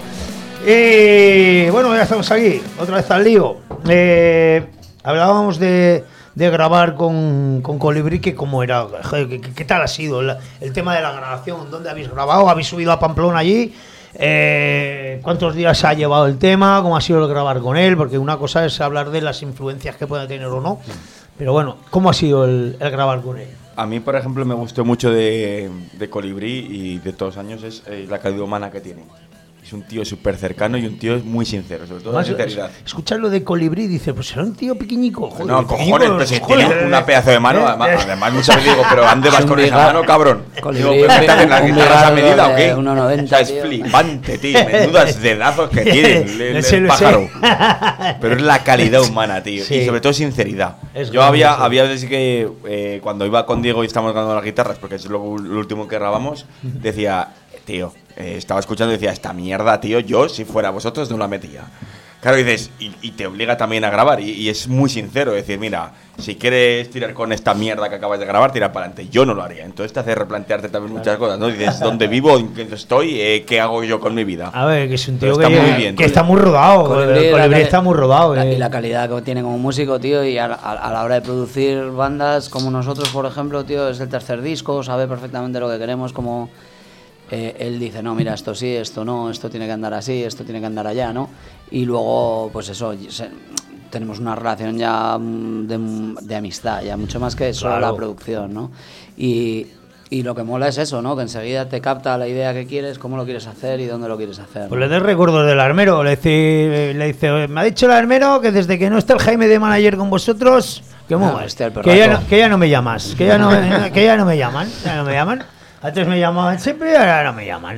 Bueno, ya estamos aquí, otra vez al lío. Hablábamos de grabar con Colibrí, que cómo era, ¿qué tal ha sido el tema de la grabación? ¿Dónde habéis grabado? ¿Habéis subido a Pamplona allí? ¿Cuántos días ha llevado el tema? ¿Cómo ha sido el grabar con él? Porque una cosa es hablar de las influencias que pueda tener o no, pero bueno, ¿cómo ha sido el grabar con él? A mí, por ejemplo, me gustó mucho de Colibrí y de todos los años es la calidad humana que tiene. Es un tío súper cercano y un tío muy sincero, sobre todo la sinceridad. Escuchar lo de Colibrí, dice, pues era un tío pequeñico. Joder, no, cojones, pero si tiene una pedazo de mano, además muchas veces digo, pero ¿dónde vas con esa mano, cabrón? Colibrí, digo, ¿me estás en la guitarra a medida o qué? 1,90, o sea, es flipante, tío, menudas dedazos que tiene el pájaro. Pero es la calidad humana, tío, Sí. y sobre todo sinceridad. Es Yo grande, había veces que cuando iba con Diego y estábamos grabando las guitarras, porque es lo último que grabamos, decía, tío, estaba escuchando y decía, esta mierda, tío, yo si fuera vosotros no la metía. Claro, dices, y te obliga también a grabar, y es muy sincero, decir, mira, si quieres tirar con esta mierda que acabas de grabar, tira para adelante. Yo no lo haría. Entonces te hace replantearte también muchas cosas, ¿no? Dices, ¿dónde vivo? ¿En qué estoy? ¿Qué hago yo con mi vida? A ver, que es un tío Pero está muy bien, que está muy rodado. Colibrí está muy rodado. Y la calidad que tiene como músico, tío, y a la hora de producir bandas como nosotros, por ejemplo, tío, es el tercer disco, sabe perfectamente lo que queremos, como... él dice, no, mira, esto sí, esto no, esto tiene que andar así, esto tiene que andar allá, ¿no? Y luego, pues eso, tenemos una relación ya de amistad, ya mucho más que solo la producción, ¿no? Y lo que mola es eso, ¿no? Que enseguida te capta la idea que quieres, cómo lo quieres hacer y dónde lo quieres hacer, ¿no? Pues le doy recuerdos del armero. Le dice, me ha dicho el armero que desde que no está el Jaime de manager con vosotros, que ya no me llamas, que ya no me llaman. Antes me llamaban siempre y ahora no me llaman.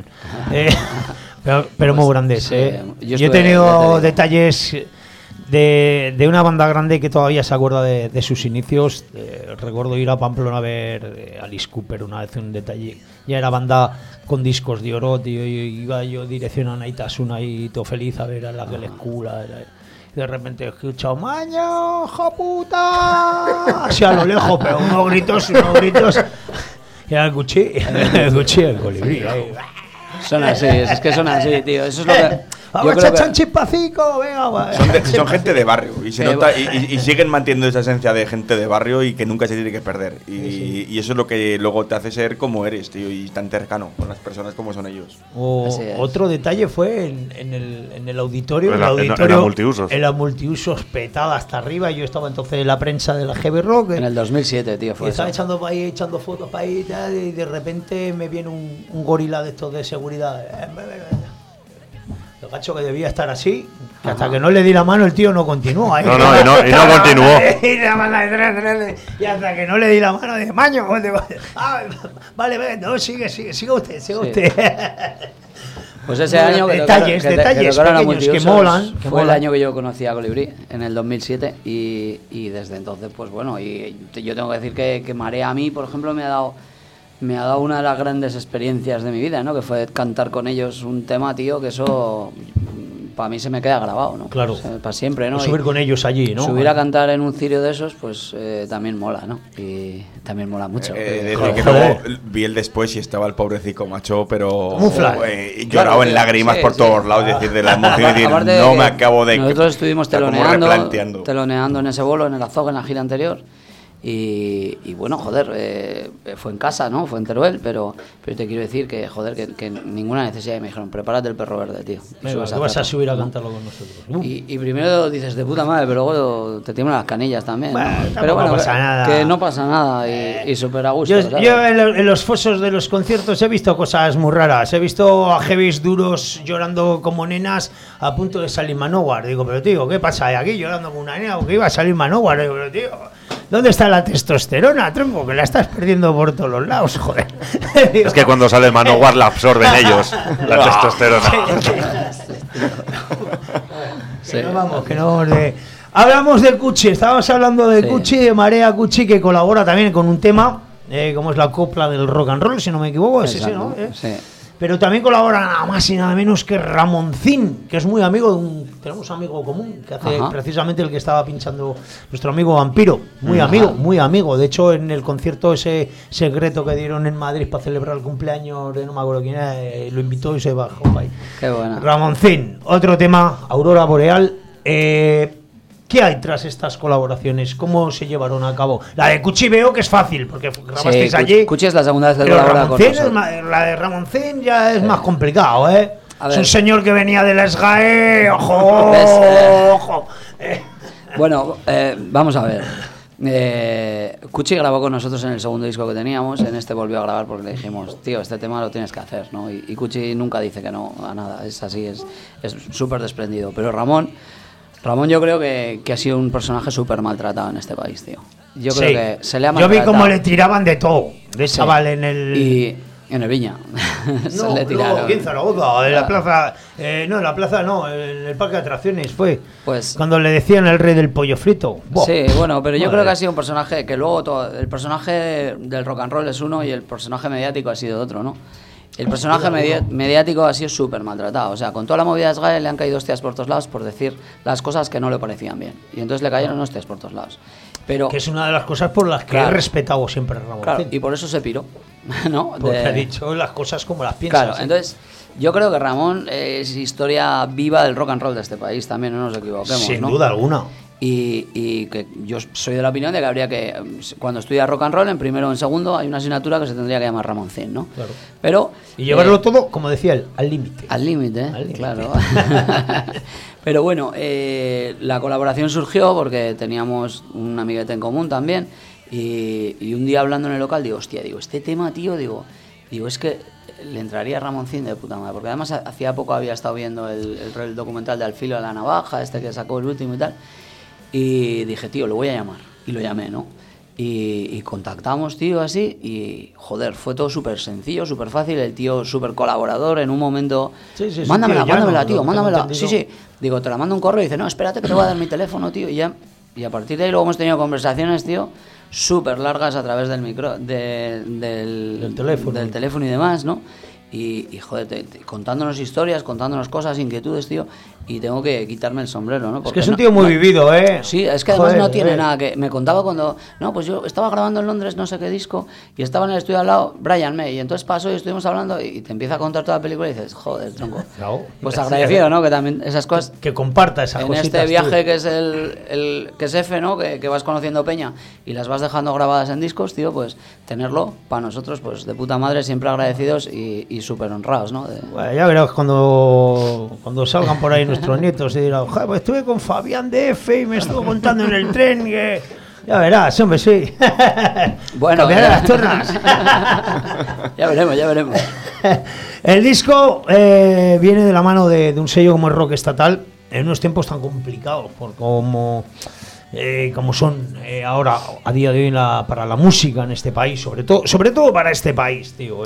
Pero muy grandes. Sí, yo he tenido detalles de una banda grande que todavía se acuerda de sus inicios. Recuerdo ir a Pamplona a ver a Alice Cooper una vez, un detalle. Ya era banda con discos de oro, tío. Iba yo dirección a Naitasuna y todo feliz a ver a la que les cura. Y de repente he escuchado, ¡Maño, hijo puta! Así a lo lejos, pero unos gritos. Y era el cuchillo, el Colibrí. Son así, es que son así, tío. Eso es lo que... Vamos a echar un chispacico, venga. Son gente de barrio y se nota y siguen manteniendo esa esencia de gente de barrio y que nunca se tiene que perder. Y eso es lo que luego te hace ser como eres, tío, y tan cercano con las personas como son ellos. Otro detalle fue en el auditorio. En la multiusos. En la multiusos petada hasta arriba. Yo estaba entonces en la prensa de la Heavy Rock. En el 2007, tío, fue estaba eso. echando fotos para ahí y tal, y de repente me viene un gorila de estos de seguridad. El gacho que debía estar así, que hasta que no le di la mano el tío no continuó. No, y no continuó. Y hasta que no le di la mano, de Maño, vale, no, sigue usted. Pues ese año que detalles pequeños que molan. Fue el año que yo conocí a Colibrí, en el 2007, y desde entonces, pues bueno, y yo tengo que decir que Marea a mí, por ejemplo, me ha dado una de las grandes experiencias de mi vida, ¿no? Que fue cantar con ellos un tema, tío, que eso para mí se me queda grabado, ¿no? Claro. O sea, para siempre, ¿no? Subir con ellos allí, ¿no? Subir a cantar en un cirio de esos, pues también mola, ¿no? Y también mola mucho. Desde que luego vi el después y estaba el pobrecito macho, pero llorado en lágrimas por todos lados, decir de la emoción y decir, aparte no me acabo de... Nosotros estuvimos teloneando en ese bolo, en el Azogue, en la gira anterior. Y bueno, joder, fue en casa, ¿no? Fue en Teruel, pero te quiero decir que, joder, que ninguna necesidad. Y me dijeron, prepárate el perro verde, tío. Venga, vas a subir a cantarlo con nosotros. Y primero dices, de puta madre, pero luego te tiemblan las canillas también. Bueno, ¿no? Pero bueno, no pasa nada. Que no pasa nada y súper a gusto. Yo en los fosos de los conciertos he visto cosas muy raras. He visto a heavies duros llorando como nenas a punto de salir Manowar. Digo, pero tío, ¿qué pasa aquí llorando como una nena? Porque iba a salir Manowar. Digo, pero tío, ¿dónde está la testosterona, tronco? Que la estás perdiendo por todos los lados, joder. Es que cuando sale Manowar la absorben ellos, la testosterona. Sí. Que no vamos de... Hablamos del Cuchi, estábamos hablando de Cuchi, de Marea Cuchi, que colabora también con un tema, como es la copla del rock and roll, si no me equivoco, es ese, ¿no? Sí. Pero también colabora nada más y nada menos que Ramoncín, que es muy amigo de tenemos un amigo común, que hace precisamente el que estaba pinchando nuestro amigo Vampiro. Muy amigo, muy amigo. De hecho, en el concierto ese secreto que dieron en Madrid para celebrar el cumpleaños de no me acuerdo quién era, lo invitó y se bajó ahí. Qué bueno. Ramoncín, otro tema, Aurora Boreal. ¿Qué hay tras estas colaboraciones? ¿Cómo se llevaron a cabo? La de Cuchi veo que es fácil, porque grabasteis allí. Cuchi es la segunda vez que pero colabora con nosotros. la de Ramoncín ya es más complicado, ¿eh? Es un señor que venía de la SGAE, ojo, ojo. Bueno, vamos a ver. Cuchi grabó con nosotros en el segundo disco que teníamos, en este volvió a grabar porque le dijimos, tío, este tema lo tienes que hacer, ¿no? Y Cuchi nunca dice que no a nada, es así, es súper desprendido. Pero Ramón yo creo que ha sido un personaje súper maltratado en este país, tío. Yo creo que se le ha maltratado. Yo vi cómo le tiraban de todo, de chaval en el... Y en el Viña. No, le tiraron. Aquí en Zaragoza, en la plaza... no, en la plaza no, en el parque de atracciones fue. Pues, cuando le decían el rey del pollo frito. ¡Buah! Sí, bueno, pero yo creo que ha sido un personaje que luego el personaje del rock and roll es uno y el personaje mediático ha sido otro, ¿no? El personaje mediático ha sido súper maltratado. O sea, con toda la movida de SGAE le han caído hostias por todos lados por decir las cosas que no le parecían bien. Y entonces le cayeron hostias por todos lados. Pero, que es una de las cosas por las que he respetado siempre a Ramón. Claro, y por eso se piró, ¿no? Porque ha dicho las cosas como las piensas. Claro, entonces yo creo que Ramón es historia viva del rock and roll de este país también, no nos equivoquemos. Sin ¿no? duda alguna. Y que yo soy de la opinión de que habría que, cuando estudia rock and roll, en primero o en segundo, hay una asignatura que se tendría que llamar Ramoncín, ¿no? Claro. Pero, y llevarlo todo, como decía él, al límite. Al límite, claro. Pero bueno, la colaboración surgió porque teníamos un amiguete en común también. Y un día hablando en el local, digo, hostia, este tema, tío, digo, es que le entraría a Ramoncín de puta madre, porque además hacía poco había estado viendo el documental de Al filo de la navaja, este que sacó el último y tal. Y dije, tío, lo voy a llamar. Y lo llamé, ¿no? Y contactamos, tío, así. Y, joder, fue todo súper sencillo, súper fácil. El tío súper colaborador en un momento. Sí, mándamela, tío, mándamela. Sí. Digo, te la mando un correo. Y dice, no, espérate que te voy a dar mi teléfono, tío. Y a partir de ahí luego hemos tenido conversaciones, tío, súper largas a través del del teléfono y demás, ¿no? Y joder, contándonos historias, contándonos cosas, inquietudes, tío. Y tengo que quitarme el sombrero, ¿no? Porque es que es un tío muy vivido, ¿eh? Sí, es que además no tiene nada que... Me contaba cuando... No, pues yo estaba grabando en Londres no sé qué disco y estaba en el estudio al lado Brian May. Y entonces pasó y estuvimos hablando y te empieza a contar toda la película y dices, joder, tronco. No, pues agradecido, ¿no? Que también esas cosas... Que comparta esas cositas. En este viaje que es que es F, ¿no? Que vas conociendo peña y las vas dejando grabadas en discos, tío, pues tenerlo para nosotros, pues de puta madre, siempre agradecidos y súper honrados, ¿no? Bueno, ya verás cuando salgan por ahí nuestros nietos y dirán, pues estuve con Fabián de F y me estuvo contando en el tren que... Ya verás, hombre, sí. Bueno, cambiaré las tornas. ya veremos. El disco viene de la mano de un sello como el Rock Estatal en unos tiempos tan complicados por como son ahora a día de hoy para la música en este país, sobre todo para este país, tío.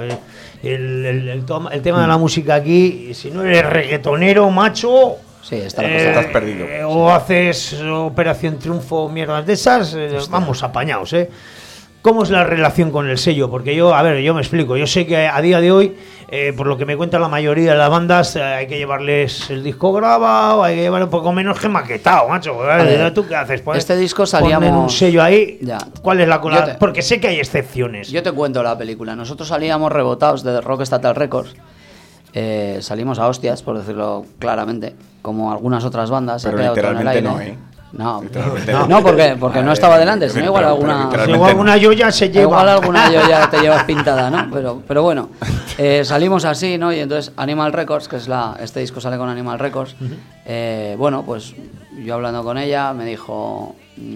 El tema de la música aquí, si no eres reggaetonero, macho, sí, estás perdido. O haces Operación Triunfo, mierdas de esas, vamos apañados, ¿Cómo es la relación con el sello? Porque yo me explico. Yo sé que a día de hoy, por lo que me cuenta la mayoría de las bandas, hay que llevarles el disco grabado, hay que llevarlo un poco menos que maquetado, macho. ¿Tú qué haces? Pues, este disco salíamos... Ponen un sello ahí. Ya. ¿Cuál es la cola? Porque sé que hay excepciones. Yo te cuento la película. Nosotros salíamos rebotados de Rock Estatal Records. Salimos a hostias, por decirlo claramente, como algunas otras bandas. Pero literalmente no, No, porque no estaba delante, sino igual alguna yoya se lleva. Igual alguna yoya te llevas pintada, ¿no? Pero bueno, salimos así, ¿no? Y entonces Animal Records, que es este disco sale con Animal Records, bueno, pues yo hablando con ella me dijo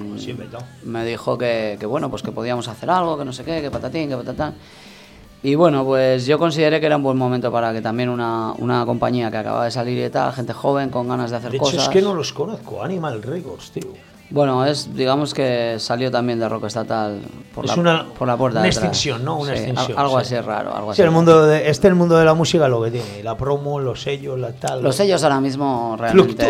que bueno, pues que podíamos hacer algo, que no sé qué, que patatín, que patatán. Y bueno, pues yo consideré que era un buen momento para que también una compañía que acaba de salir y tal, gente joven con ganas de hacer cosas. De hecho, es que no los conozco, Animal Records, tío. Bueno, digamos que salió también de Rock Estatal por la puerta una de extinción, ¿no? Una extinción. Algo así raro. Algo sí, así. el mundo de la música lo que tiene, la promo, los sellos, la tal. Los sellos ahora mismo realmente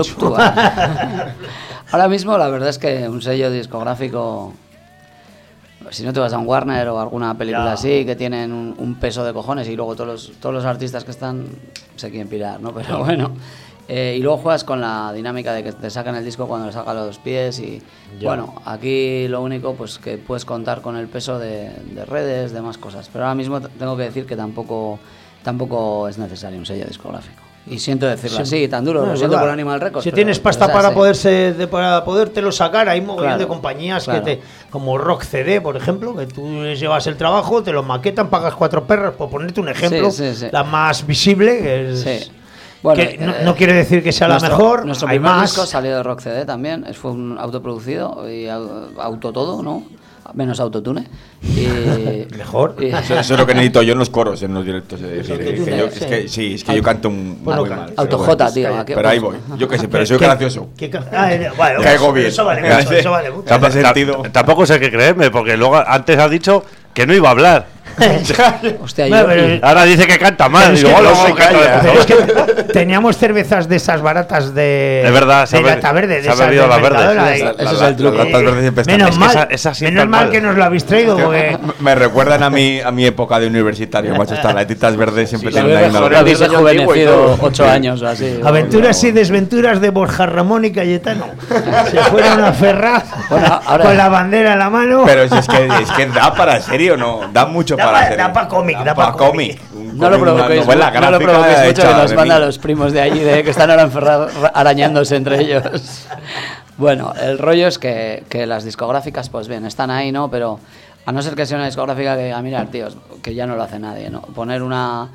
fluctúan. Ahora mismo la verdad es que un sello discográfico Si no te vas a un Warner o alguna película Ya. así que tienen un peso de cojones y luego todos los artistas que están se quieren pirar, ¿no? Pero bueno. Y luego juegas con la dinámica de que te sacan el disco cuando le sacan los pies y Ya. bueno, aquí lo único pues que puedes contar con el peso de redes, de más cosas. Pero ahora mismo tengo que decir que tampoco es necesario un sello discográfico. Y siento decirlo así, tan duro, No, lo es siento verdad. por Animal Records. Si pero- tienes pasta pero es para así. para podértelo sacar, hay mogollón Claro, de compañías claro. que como Rock CD, por ejemplo, que tú les llevas el trabajo, te lo maquetan, pagas 4 perras, por ponerte un ejemplo, Sí, sí, sí. la más visible, que es... Sí. Bueno, que no quiere decir que sea la mejor, Nuestro hay primer más. disco salió de Rock CD también, fue un autoproducido y auto todo, ¿no? Menos autotune. Y, Mejor. y- Eso es lo que necesito yo en los coros, en los directos. Es decir, autotune, es que yo canto Bueno, muy mal. Auto pero J, bueno, tío. ¿a qué- Pero ahí voy. Yo qué sé, pero soy ¿Qué- gracioso. Bueno, Caigo bien. Eso vale mucho, eso vale mucho. Tampoco- sentido. Tampoco sé qué creerme, porque luego antes ha dicho que no iba a hablar. Hostia, Bueno, yo- pero- Ahora dice que canta mal. Pero es Digo, que "Hola, no, soy canta de Pero es puta". que teníamos cervezas de esas baratas de. Es verdad, se de ha bebi- lata verde. De se ha esas bebido del las verdes. Mercadona, Sí, y- ese es el truco. Las latas verdes siempre están. Menos Es que mal, esa sientan menos mal mal. que nos lo habéis traído, porque. Me recuerdan a mi época de universitario, macho. Estas latitas verdes siempre Tal tienen vez ahí una mejor verga. habéis rejuvenecido 8 años o así. Aventuras y desventuras de Borja Ramón y Cayetano. Se fueron a Ferraz Bueno, ahora- con la bandera en la mano. Pero si es que da para serio, ¿no? Da mucho Da para pa- serio. da pa' cómic, da pa' pa' cómic. No lo provoquéis, Una novela no lo gráfica provoquéis mucho hecha que nos de mandan mí. los primos de allí que están ahora enferrados arañándose entre ellos. Bueno, el rollo es que las discográficas, pues bien, están ahí, ¿no? Pero a no ser que sea una discográfica que diga, mirar, tíos, que ya no lo hace nadie, ¿no? Poner una...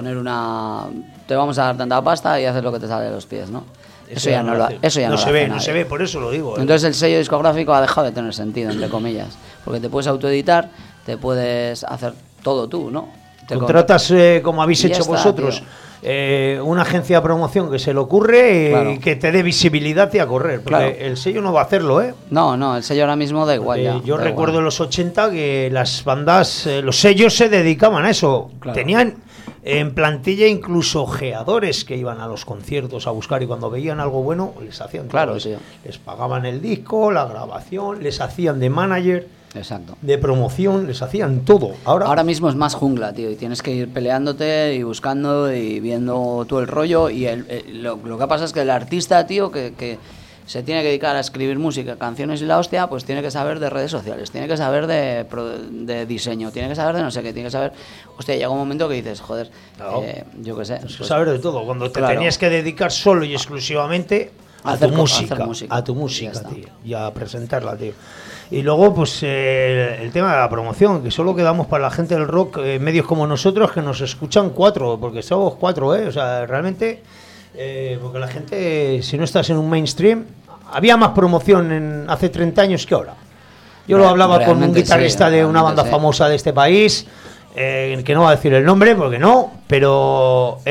Te vamos a dar tanta pasta y haces lo que te sale de los pies, ¿no? Eso ya no lo hace. eso ya no lo se hace ve, nadie. no se ve, por eso lo digo. Entonces el sello discográfico ha dejado de tener sentido, entre comillas, porque te puedes autoeditar, te puedes hacer todo tú, ¿no? Te Contratas, como habéis Y ya hecho está, vosotros, una agencia de promoción que se le ocurre Claro. y que te dé visibilidad y a correr. Porque Claro. el sello no va a hacerlo, ¿eh? No, el sello ahora mismo da igual ya. Yo da recuerdo en igual. los 80 que las bandas, los sellos se dedicaban a eso. Claro. Tenían en plantilla incluso geadores que iban a los conciertos a buscar y cuando veían algo bueno les hacían todo. Claro, les, tío. les pagaban el disco, la grabación, les hacían de manager, Exacto. de promoción, les hacían todo. Ahora mismo es más jungla, tío, y tienes que ir peleándote y buscando y viendo todo el rollo. Y lo que pasa es que el artista, tío, que se tiene que dedicar a escribir música, canciones y la hostia, pues tiene que saber de redes sociales, tiene que saber de diseño, tiene que saber de no sé qué, tiene que saber... Hostia, llega un momento que dices, joder, Claro. yo qué sé. Tienes que pues, saber de todo. Cuando te claro. tenías que dedicar solo y exclusivamente a Hacer tu co- música, hacer música. a tu Ya música, está. tío, y a presentarla, tío. Y luego, pues, el tema de la promoción, que solo quedamos para la gente del rock, medios como nosotros, que nos escuchan 4, porque somos 4, ¿eh? O sea, realmente, porque la gente, si no estás en un mainstream, había más promoción hace 30 años que ahora. Yo lo hablaba con un Realmente guitarrista sí, de una banda realmente sí. famosa de este país, que no va a decir el nombre, porque no, pero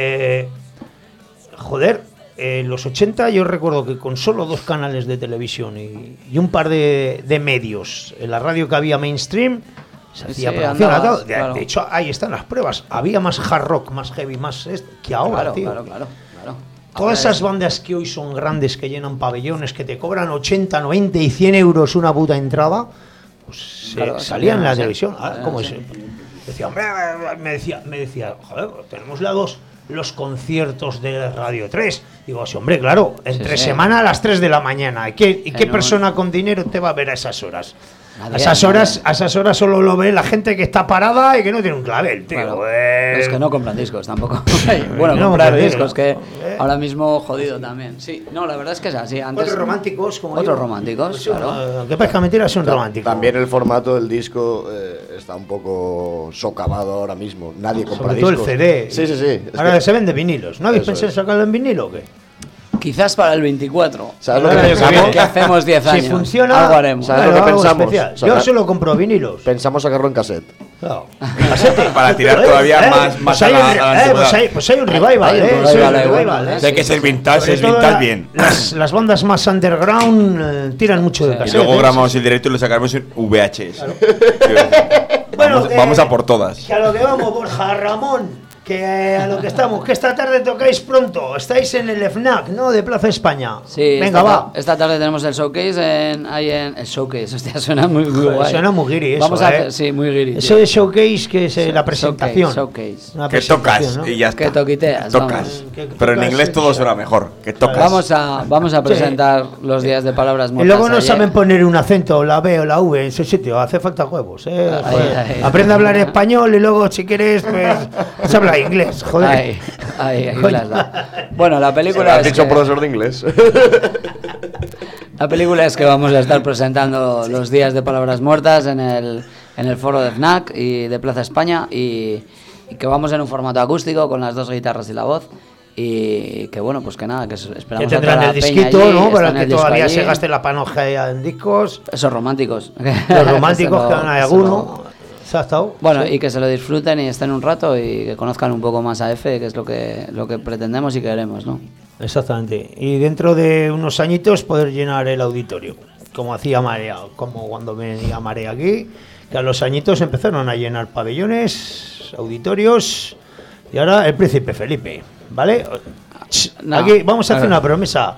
joder, en los 80 yo recuerdo que con solo 2 canales de televisión y un par de medios, en la radio que había mainstream, se Sí, hacía sí, promoción a andabas, todo. claro. De hecho, ahí están las pruebas. Había más hard rock, más heavy, más que ahora, claro, tío. claro. Todas Ahora esas bandas que hoy son grandes, que llenan pabellones, que te cobran 80, 90 y 100 euros una puta entrada, pues Claro, salían en la sí. televisión. Ah, Salían, ¿cómo sí. es? Decía, hombre, me decía, joder, tenemos los conciertos de Radio 3. Digo, sí, hombre, claro, entre sí. semana a las 3 de la mañana. ¿Y qué No, persona con dinero te va a ver a esas horas? Nadie, A esas horas solo lo ve la gente que está parada y que no tiene un clavel, tío. Claro. Es que no compran discos tampoco. Bueno, No, comprar compran discos, que discos. ahora mismo jodido también. Sí, no, la verdad es que es así. Antes, Otros románticos, como Otros digo. románticos, Pues, claro. Que parezca mentira, son románticos. También el formato del disco está un poco socavado ahora mismo. Nadie compra Sobre todo el discos. CD. Sí, sí, sí. Es Ahora que- se vende vinilos. ¿No habéis Eso pensado en es. sacarlo en vinilo o qué? Quizás para el 24. ¿Sabes lo que Ahora, pensamos? Que hacemos 10 años. Si funciona, Algo haremos. ¿Sabes lo que algo pensamos? especial. Yo Sacar- solo compro vinilos. Pensamos sacarlo en cassette. Claro. Casete. Para tirar todavía más Pues a hay la- un- a la antigüedad. pues hay un revival, Hay un sí, revival, un bueno, revival, sí, Hay que ser vintage, Sobre es todo vintage bien. Las bandas más underground tiran mucho de Sí. cassette. Y luego ¿eh? grabamos el directo y lo sacaremos en VHS. Bueno, Vamos a por todas. Que a lo que vamos, Borja Ramón. Que a lo que estamos, que esta tarde tocáis pronto. Estáis en el FNAC, ¿no? De Plaza España. Sí, venga, va. Esta tarde tenemos el showcase ahí en el showcase. Hostia, suena muy guay. Suena muy guiri eso. Vamos a hacer, sí, muy guiri. Eso de showcase, que es la presentación. Showcase. Una Que presentación, tocas ¿no? y ya está. Que toquiteas. Tocas. vamos. Que Pero en tocas, inglés sí. todo suena mejor. Que tocas. Vamos a presentar los días de palabras Y muertas. luego no ayer. saben poner un acento, la B o la V en ese sitio. Hace falta huevos, Joder. Ahí. Aprende a hablar español y luego, si quieres, pues habla inglés. Joder. Ahí Coño. las da. Bueno, la Se lo película has es dicho que, profesor de inglés. la película es que vamos a estar presentando los días de palabras muertas en el foro de FNAC y de Plaza España y que vamos en un formato acústico con las 2 guitarras y la voz y que bueno, pues que nada, que esperamos Que a toda tendrán la el peña disquito, allí, ¿no? están Para en que el disco todavía allí. se gaste la panoja en discos. Esos románticos. Los románticos, que Eso hay lo- alguno. Exacto. Bueno, Sí. y que se lo disfruten y estén un rato y que conozcan un poco más a F, que es lo que pretendemos y queremos, ¿no? Exactamente. Y dentro de unos añitos poder llenar el auditorio, como hacía Marea, como cuando venía Marea aquí, que a los añitos empezaron a llenar pabellones, auditorios, y ahora el Príncipe Felipe, ¿vale? No, Aquí vamos a hacer ver. una promesa.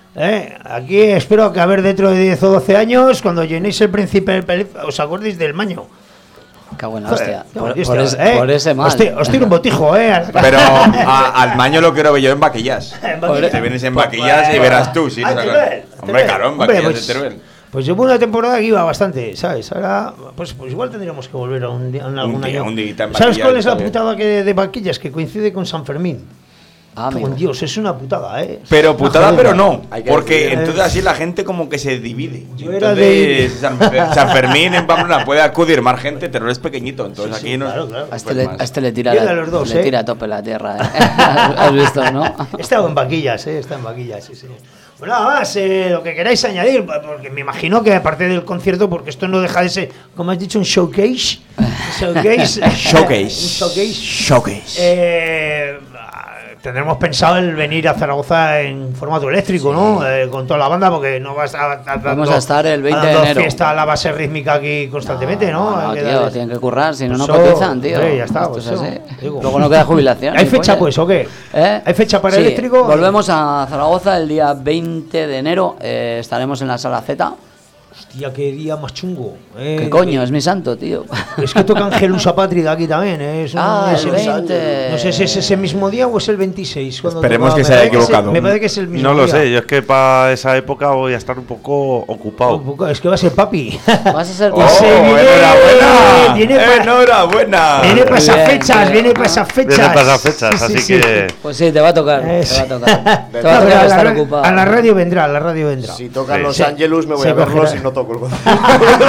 Aquí espero que a ver dentro de 10 o 12 años, cuando llenéis el Príncipe Felipe, os acordéis del Maño. Qué buena hostia. Joder, Por ese mal. Os tiro un botijo, Pero al Maño lo quiero ver yo en Vaquillas. Vaquillas. Te vienes en Vaquillas y verás tú, sí. Ah, no, Teruel, Hombre, claro, en Hombre, Vaquillas de Teruel. Pues llevo una temporada que iba bastante, ¿sabes? Ahora, pues igual tendríamos que volver a algún día, año. un día en ¿Sabes Vaquillas cuál es la también. putada de Vaquillas? Que coincide con San Fermín. Ah, Con amigo. Dios, es una putada, ¿eh? Pero putada, Joder, pero no. Hay que Porque decidir. entonces así la gente como que se divide. Yo era Entonces, San Fermín en Pamplona puede acudir más gente, Teruel es pequeñito. Entonces Sí, aquí sí, no. claro, claro. A este le tira, Yo de los dos, le tira a tope la tierra. ¿Has visto, no? He estado en Vaquillas, está en Vaquillas, sí, sí. Pues nada más, lo que queráis añadir, porque me imagino que aparte del concierto, porque esto no deja de ser, como has dicho, un showcase. Showcase. Un showcase. Tendremos pensado el venir a Zaragoza en formato eléctrico, ¿no? Con toda la banda, porque no vas Vamos a estar el 20 de dando enero. fiesta a la base rítmica aquí constantemente, ¿no? No, Hay que tío, darles- tienen que currar, si no, no Eso, cotizan, tío. hombre, ya está, Esto pues es eso, así. digo. Luego no queda jubilación. ¿Hay ni fecha, pollas. pues, o qué? ¿Eh? ¿Hay fecha para Sí, eléctrico? Volvemos a Zaragoza el día 20 de enero. Estaremos en la Sala Z. Hostia, qué día más chungo. ¿Qué coño? Es mi santo, tío. Es que toca Angelusa Patria aquí también, ¿eh? Es es el 20. No sé si es ese mismo día o es el 26. cuando Esperemos toca. que Me se haya parece equivocado. me parece que es el mismo No lo día. sé, yo es que para esa época voy a estar un poco ocupado. Es que va a ser papi. Vas a ser ¡Oh, Ese viene- enhorabuena! viene pa- ¡Enhorabuena! Viene para esas Bien, fechas, tío. viene para esas fechas. Viene para esas fechas, así que. Pues sí, te va a tocar. Es- Te va a tocar. Te No, va a pero tocar a estar la, ocupado. a la radio vendrá, a la radio vendrá. Si tocan Sí. Los Ángeles me voy Se a verlos cogerá. y no toco el concierto.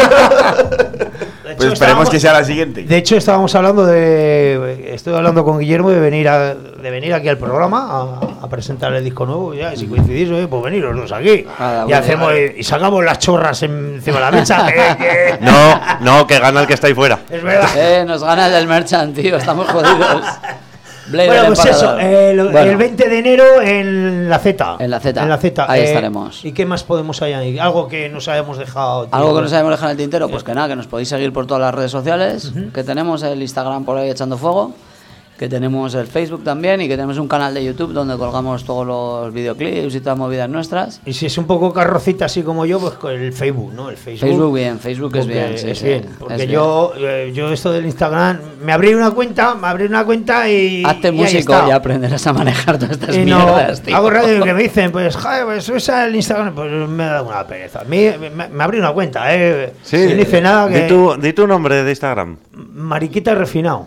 De Pues hecho, esperemos que sea la siguiente. De hecho, estábamos hablando estoy hablando con Guillermo de venir aquí al programa a presentar el disco nuevo. Ya, si coincidís, pues venir los dos aquí. Ah, Y bueno, hacemos vale. y sacamos las chorras encima de la mesa. No, que gana el que está ahí fuera. Es verdad. Nos gana el del Merchant, tío. Estamos jodidos. Blade Bueno, el pues eso, empalador. el 20 de enero en la Z. En la Z. En la Z. Ahí estaremos. ¿Y qué más podemos añadir? Algo que nos hayamos dejado. tío. Algo que nos hayamos dejado en el tintero, pues que nada, que nos podéis seguir por todas las redes sociales, que tenemos el Instagram por ahí echando fuego, que tenemos el Facebook también y que tenemos un canal de YouTube donde colgamos todos los videoclips y todas movidas nuestras. Y si es un poco carrocita así como yo, pues con el Facebook, ¿no? El Facebook bien, Facebook es Porque bien, sí, es sí, bien, es porque bien. yo esto del Instagram, me abrí una cuenta y Hazte y ahí músico está. y aprenderás a manejar todas estas Y no, mierdas, tío. hago radio y que me dicen, pues, joder, pues usa el Instagram, pues me da una pereza. Me abrí una cuenta, Sí, sin dice nada que Di tu nombre de Instagram. Mariquita refinado.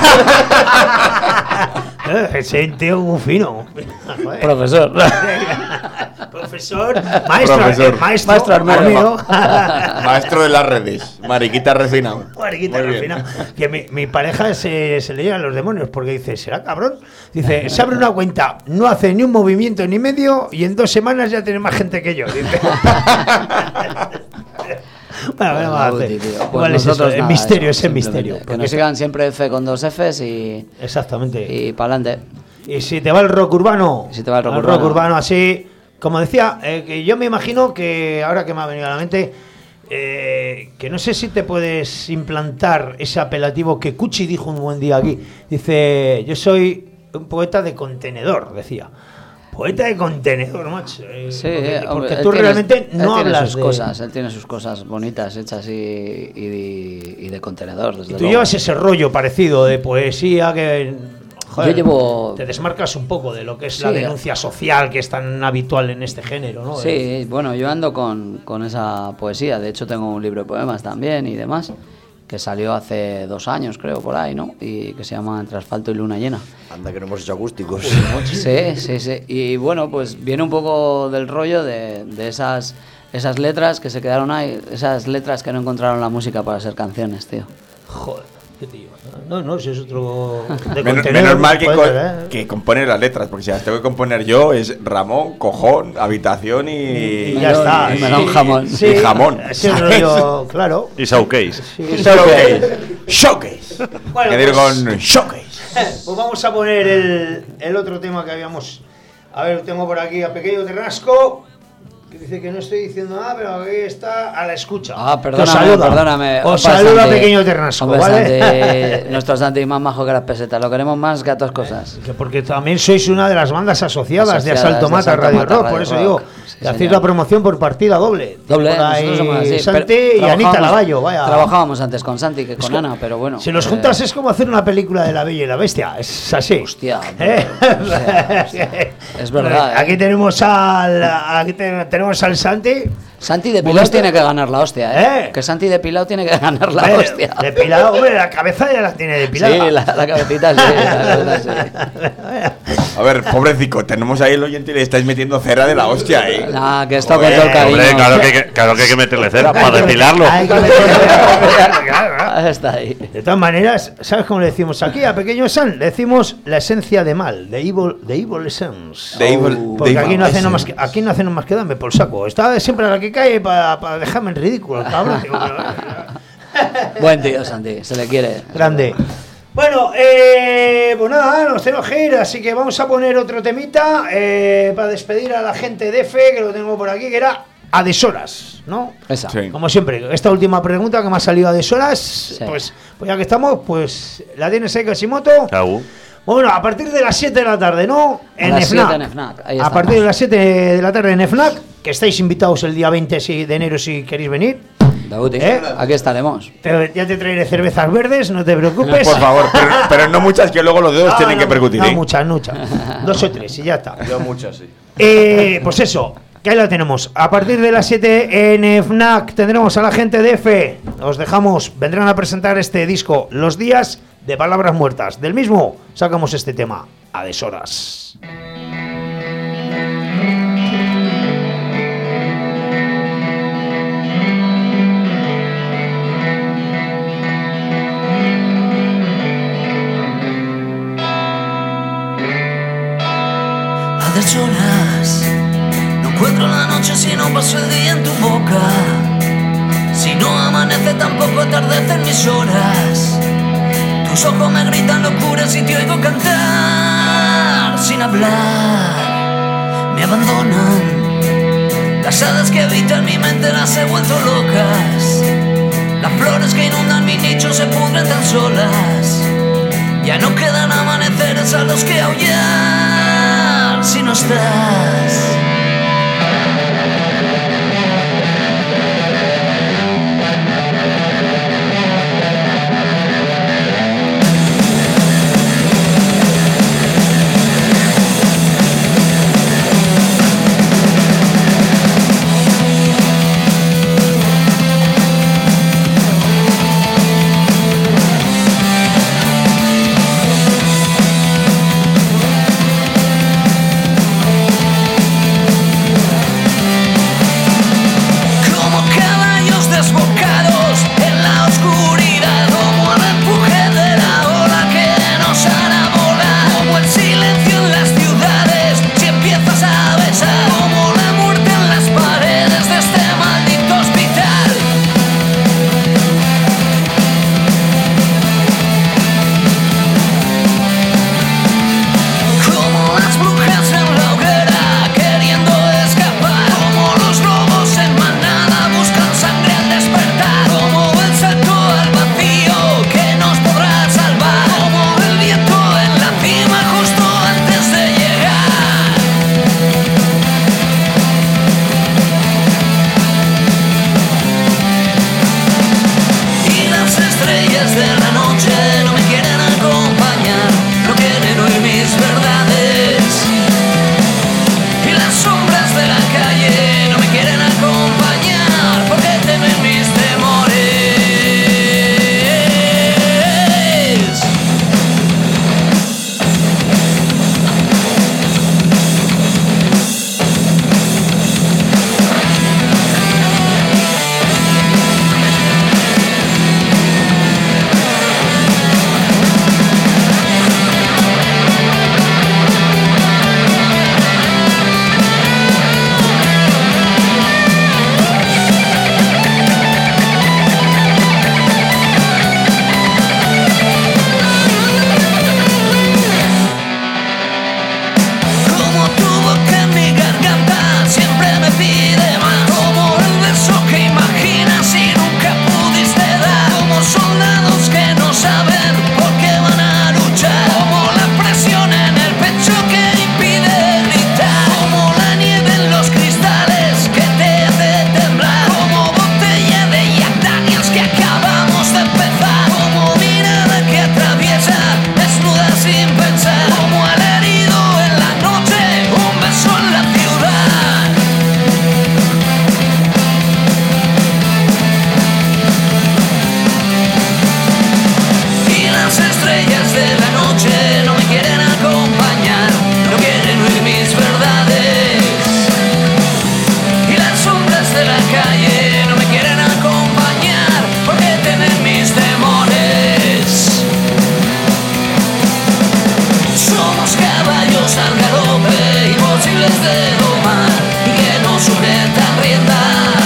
Ese tío muy fino. Joder. Profesor. Profesor, maestro, Profesor. maestro Armero. Maestro de las redes, mariquita refinado. Mariquita Muy bien. refinado. Que mi pareja se le llegan los demonios porque dice, ¿será cabrón? Dice, se abre una cuenta, no hace ni un movimiento ni medio y en 2 semanas ya tiene más gente que yo. Dice. Bueno, ¿qué vamos a hacer? Tío, pues ¿Cuál es eso? nosotros El nada, misterio, eso, ese simplemente. misterio. Que porque- nos sigan siempre F con 2 Fs Exactamente. y para adelante. Y si te va el rock urbano, Si te va el rock al urbano. así, como decía, que yo me imagino que ahora que me ha venido a la mente, que no sé si te puedes implantar ese apelativo que Cuchi dijo un buen día aquí. Dice, yo soy un poeta de contenedor, decía. Poeta de contenedor, macho. Sí, porque tú realmente no hablas sus cosas, él tiene sus cosas bonitas hechas y de contenedor, desde tú luego. llevas ese rollo parecido de poesía que... Joder, yo llevo... te desmarcas un poco de lo que es la denuncia social que es tan habitual en este género, ¿no? Sí, bueno, yo ando con esa poesía. De hecho, tengo un libro de poemas también y demás, que salió hace 2 años, creo, por ahí, ¿no? Y que se llama Entre asfalto y luna llena. Anda, que no hemos hecho acústicos. Sí. Y bueno, pues viene un poco del rollo de esas letras que se quedaron ahí, esas letras que no encontraron la música para ser canciones, tío. Joder, qué tío. No, si es otro... de Menos mal poeta, que compone las letras, porque si las tengo que componer yo es Ramón, cojón, habitación y ya está. Y melón, jamón. Sí, y jamón. ese rollo, claro. Y showcase. Sí. Showcase. Bueno, Que digo pues- con showcase. Pues vamos a poner el otro tema que habíamos... A ver, tengo por aquí a Pequeño Terrasco, que dice que no estoy diciendo nada, pero aquí está a la escucha. Ah, Que os saluda. perdóname. Os Hombre, saluda Santi. Pequeño Terrasco, Hombre, ¿vale? Santi, nuestro Santi más majo que las pesetas. Lo queremos más que a todas cosas. Que porque también sois una de las bandas asociadas de Asociadas Asalto de Mata Asalto Radio Mata Rock, Radio por eso Rock. digo, Sí, que hacéis señor. la promoción por partida doble. Doble, Por ahí nosotros somos así. Santi Pero y Anita trabajábamos- Lavallo, vaya. Trabajábamos antes con Santi que con Ana, pero bueno. Si los juntas es como hacer una película de La Bella y la Bestia, es así. Hostia, ¿Eh? o sea, es verdad, Aquí tenemos tenemos al Santi. Santi de Pilau Momento- tiene que ganar la hostia, ¿Eh? Que Santi de Pilau tiene que ganar la Hombre, hostia. depilado, hombre, la cabeza ya la tiene depilada. Sí, la cabecita sí, la cabeza sí. A ver, pobrecito, tenemos ahí el oyente y le estáis metiendo cera de la hostia, Nah, que esto con Joder, todo el cariño. Hombre, claro que hay que meterle cera para depilarlo. Hay que meterle- claro, claro. Está ahí. De todas maneras, ¿sabes cómo le decimos aquí a Pequeño San? Le decimos la esencia de mal, de evil essence. De evil- Porque de aquí evil no hacen essence. aquí no hacen más que darme por saco. Está siempre a la que cae para dejarme en ridículo, el cabrón. Digo, Buen tío, Santi, se le quiere. grande. Bueno, pues nada, nos tenemos que ir, así que vamos a poner otro temita para despedir a la gente de F, que lo tengo por aquí, que era a deshoras, ¿no? Esa. Sí. Como siempre, esta última pregunta que me ha salido a deshoras, pues ya que estamos, pues la tienes ahí, Kashimoto. Chau. Bueno, a partir de las 7 de la tarde, ¿no? En las 7 FNAC. en FNAC, ahí A estamos. partir de las 7 de la tarde en FNAC, que estáis invitados el día 20 de enero si queréis venir. Dauti, ¿Eh? aquí estaremos. Ya te traeré cervezas verdes, no te preocupes. Por favor, pero no muchas que luego los dedos No, tienen no, que percutir. No, ¿eh? muchas. 2 o 3 y ya está. Yo muchas, sí. Pues eso, que ahí la tenemos. A partir de las 7 en FNAC tendremos a la gente de F. Os dejamos, vendrán a presentar este disco Los Días de Palabras Muertas. Del mismo sacamos este tema, a deshoras. A deshoras, no encuentro la noche si no paso el día en tu boca. Si no amanece tampoco atardecen mis horas. Tus ojos me gritan locuras y te oigo cantar sin hablar. Me abandonan. Las hadas que habitan mi mente las he vuelto locas. Las flores que inundan mi nicho se pudren tan solas. Ya no quedan amaneceres a los que aullar si no estás. estrellas de la noche no me quieren acompañar, no quieren oír mis verdades. Y las sombras de la calle no me quieren acompañar porque temen mis temores. Somos caballos al galope, imposibles de domar y que no sujetan rienda.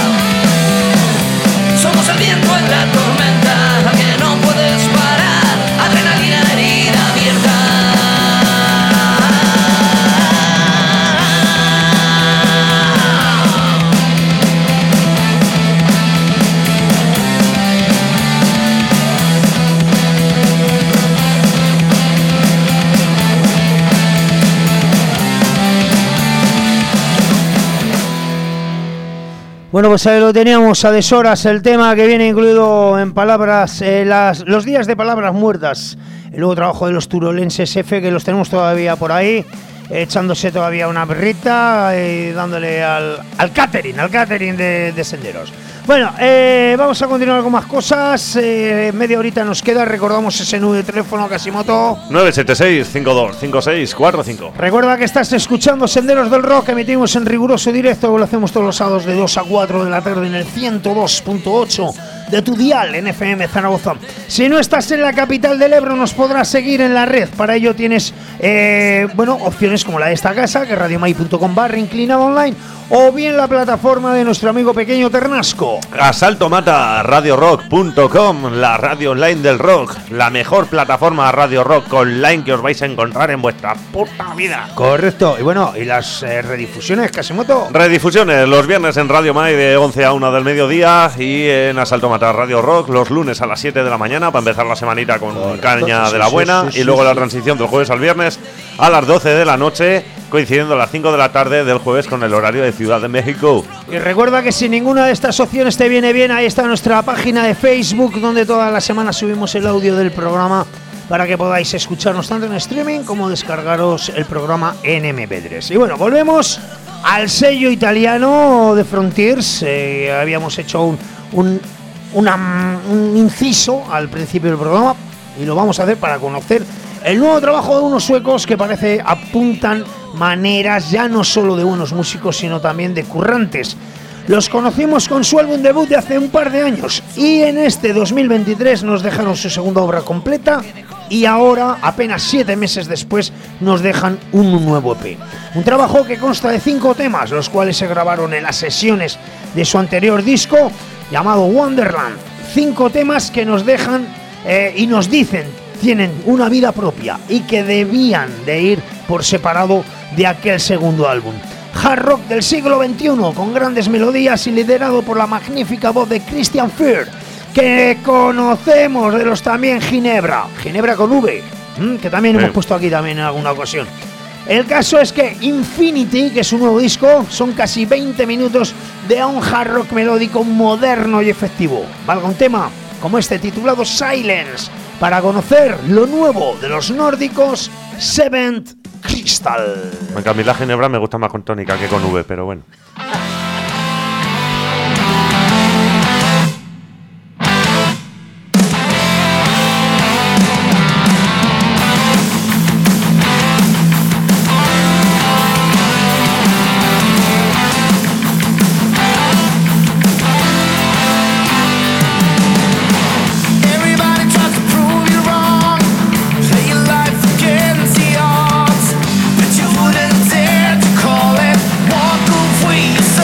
Somos el viento en la tormenta, al que no puedes parar, adrenalina herida abierta. Bueno, pues ahí lo teníamos a deshoras, el tema que viene incluido en palabras, los días de palabras muertas, el nuevo trabajo de los turolenses F, que los tenemos todavía por ahí, echándose todavía una berrita y dándole al catering de Senderos. Bueno, vamos a continuar con más cosas. Media horita nos queda. Recordamos ese número de teléfono, Casimoto. 976-525645. Recuerda que estás escuchando Senderos del Rock, que emitimos en riguroso directo. Lo hacemos todos los sábados de 2 a 4 de la tarde en el 102.8 de tu dial en FM Zaragoza. Si no estás en la capital del Ebro, nos podrás seguir en la red. Para ello tienes opciones como la de esta casa, que es radiomai.com/inclinado online, o bien la plataforma de nuestro amigo pequeño Ternasco. Asalto Mata, radiorock.com, la radio online del rock, la mejor plataforma radio rock online que os vais a encontrar en vuestra puta vida. Correcto. Y bueno, ¿y las redifusiones, Casimoto? Redifusiones los viernes en Radio Mai de 11 a 1 del mediodía y en Asalto Mata Radio Rock los lunes a las 7 de la mañana para empezar la semanita con caña de la buena, y luego la transición del jueves al viernes a las 12 de la noche, coincidiendo a las 5 de la tarde del jueves con el horario de Ciudad de México. Y recuerda que si ninguna de estas opciones te viene bien, ahí está nuestra página de Facebook, donde toda la semana subimos el audio del programa para que podáis escucharnos tanto en streaming como descargaros el programa en MP3. Y bueno, volvemos al sello italiano de Frontiers. Habíamos hecho un inciso al principio del programa y lo vamos a hacer para conocer el nuevo trabajo de unos suecos que parece apuntan maneras ya no solo de buenos músicos, sino también de currantes. Los conocimos con su álbum debut de hace un par de años y en este 2023 nos dejaron su segunda obra completa, y ahora, apenas 7 meses después, nos dejan un nuevo EP. Un trabajo que consta de 5 temas, los cuales se grabaron en las sesiones de su anterior disco llamado Wonderland. 5 temas que nos dejan y nos dicen tienen una vida propia y que debían de ir por separado de aquel segundo álbum. Hard rock del siglo XXI, con grandes melodías y liderado por la magnífica voz de Christian Fear, que conocemos de los también Ginebra con V, que también hemos puesto aquí también en alguna ocasión. El caso es que Infinity, que es un nuevo disco, son casi 20 minutos de un hard rock melódico moderno y efectivo. Valga un tema como este titulado Silence, para conocer lo nuevo de los nórdicos Seventh Crystal. A mí la Ginebra me gusta más con tónica que con V, pero bueno. So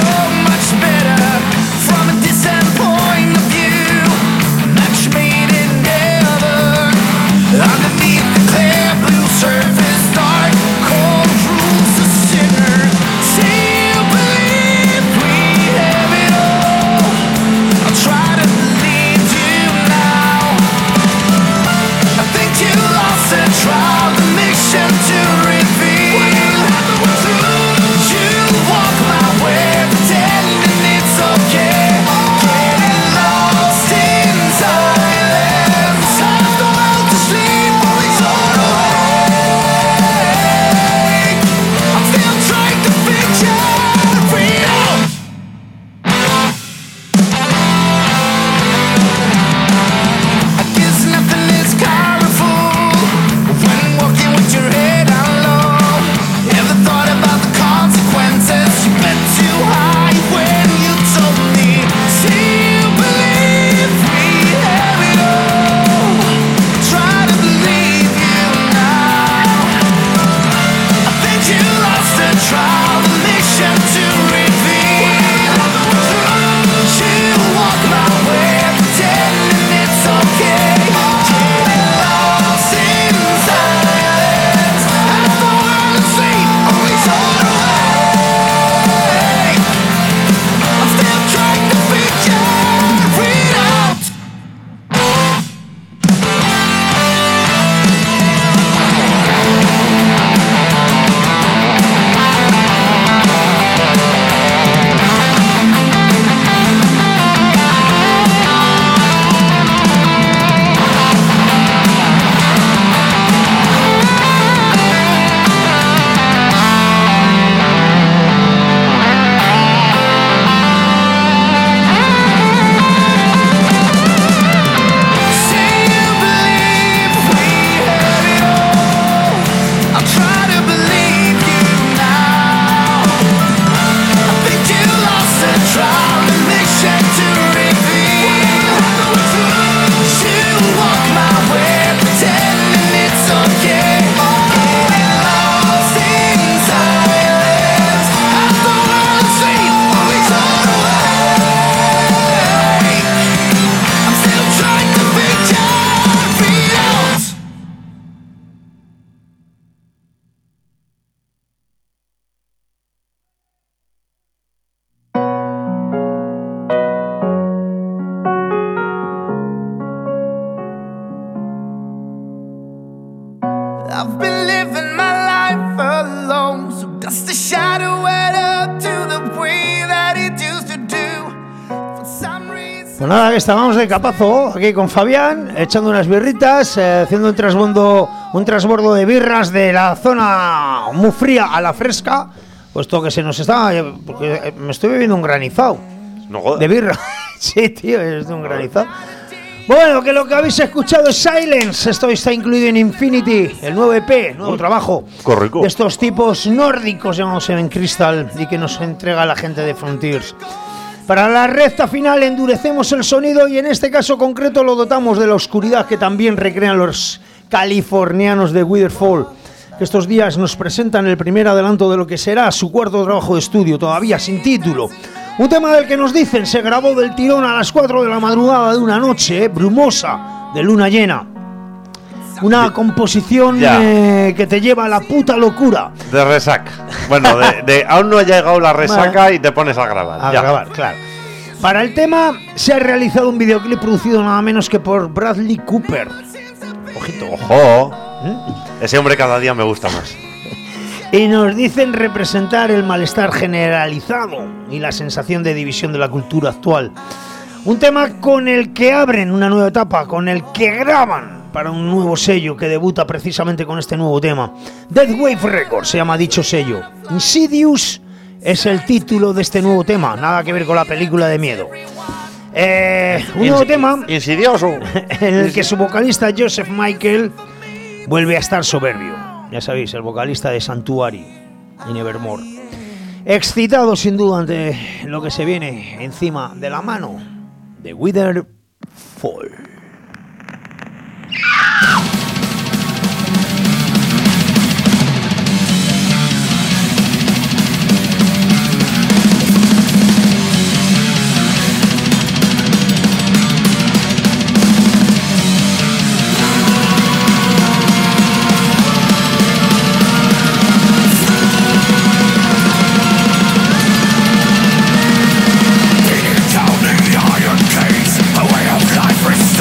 I've been living my life alone, so cast a shadow right up to the way that it used to do. For some reason. Pues nada, que estábamos de capazo aquí con Fabián, echando unas birritas, haciendo un transbordo de birras de la zona muy fría a la fresca, puesto que se nos está, porque me estoy bebiendo un granizado No jodas. de birra. Sí, tío, es de un granizado. Bueno, que lo que habéis escuchado es Silence. Esto está incluido en Infinity, el nuevo EP, nuevo trabajo Corrico. de estos tipos nórdicos llamados Seven Crystal y que nos entrega la gente de Frontiers. Para la recta final endurecemos el sonido y en este caso concreto lo dotamos de la oscuridad que también recrean los californianos de Witherfall, que estos días nos presentan el primer adelanto de lo que será su cuarto trabajo de estudio, todavía sin título. Un tema del que nos dicen se grabó del tirón a las 4 de la madrugada de una noche brumosa de luna llena. Una composición que te lleva a la puta locura. De resaca. Bueno, aún no ha llegado la resaca y te pones a grabar. A grabar, claro. Para el tema se ha realizado un videoclip producido nada menos que por Bradley Cooper. Ojito. Ojo. Ese hombre cada día me gusta más. Y nos dicen representar el malestar generalizado y la sensación de división de la cultura actual. Un tema con el que abren una nueva etapa, con el que graban para un nuevo sello que debuta precisamente con este nuevo tema. Death Wave Records se llama dicho sello. Insidious es el título de este nuevo tema, nada que ver con la película de miedo. Un nuevo tema Insidioso. en el que su vocalista Joseph Michael vuelve a estar soberbio. Ya sabéis, el vocalista de Sanctuary y Nevermore. Excitado sin duda ante lo que se viene encima de la mano de Witherfall. Down in the iron cage, a way of life restored.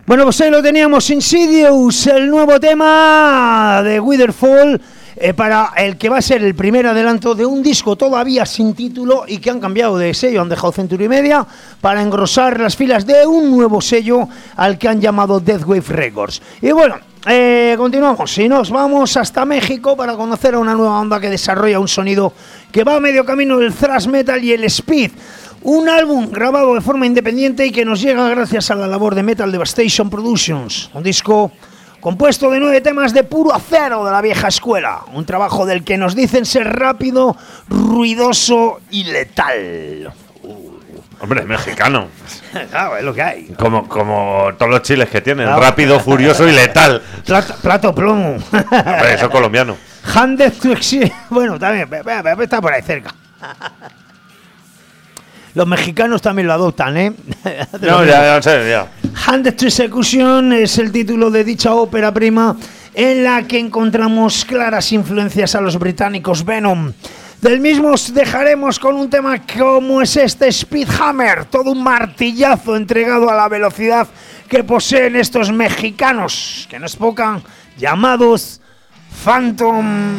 Bueno, pues ahí lo teníamos, Insidious, el nuevo tema de Witherfall, para el que va a ser el primer adelanto de un disco todavía sin título y que han cambiado de sello, han dejado Century Media para engrosar las filas de un nuevo sello al que han llamado Deathwave Records. Y bueno, continuamos y nos vamos hasta México para conocer a una nueva banda que desarrolla un sonido que va a medio camino del thrash metal y el speed. Un álbum grabado de forma independiente y que nos llega gracias a la labor de Metal Devastation Productions. Un disco compuesto de 9 temas de puro acero de la vieja escuela. Un trabajo del que nos dicen ser rápido, ruidoso y letal. Hombre, mexicano. Claro, es lo que hay. Como todos los chiles que tienen. Rápido, furioso y letal. Plato plomo. Hombre, eso es colombiano. Handed to Exile. Bueno, también, está por ahí cerca. Los mexicanos también lo adoptan, ¿eh? No, ya sé, ya. Handed to Execution es el título de dicha ópera prima en la que encontramos claras influencias a los británicos Venom. Del mismo os dejaremos con un tema como es este Speedhammer, todo un martillazo entregado a la velocidad que poseen estos mexicanos, que no es poca, llamados Phantom.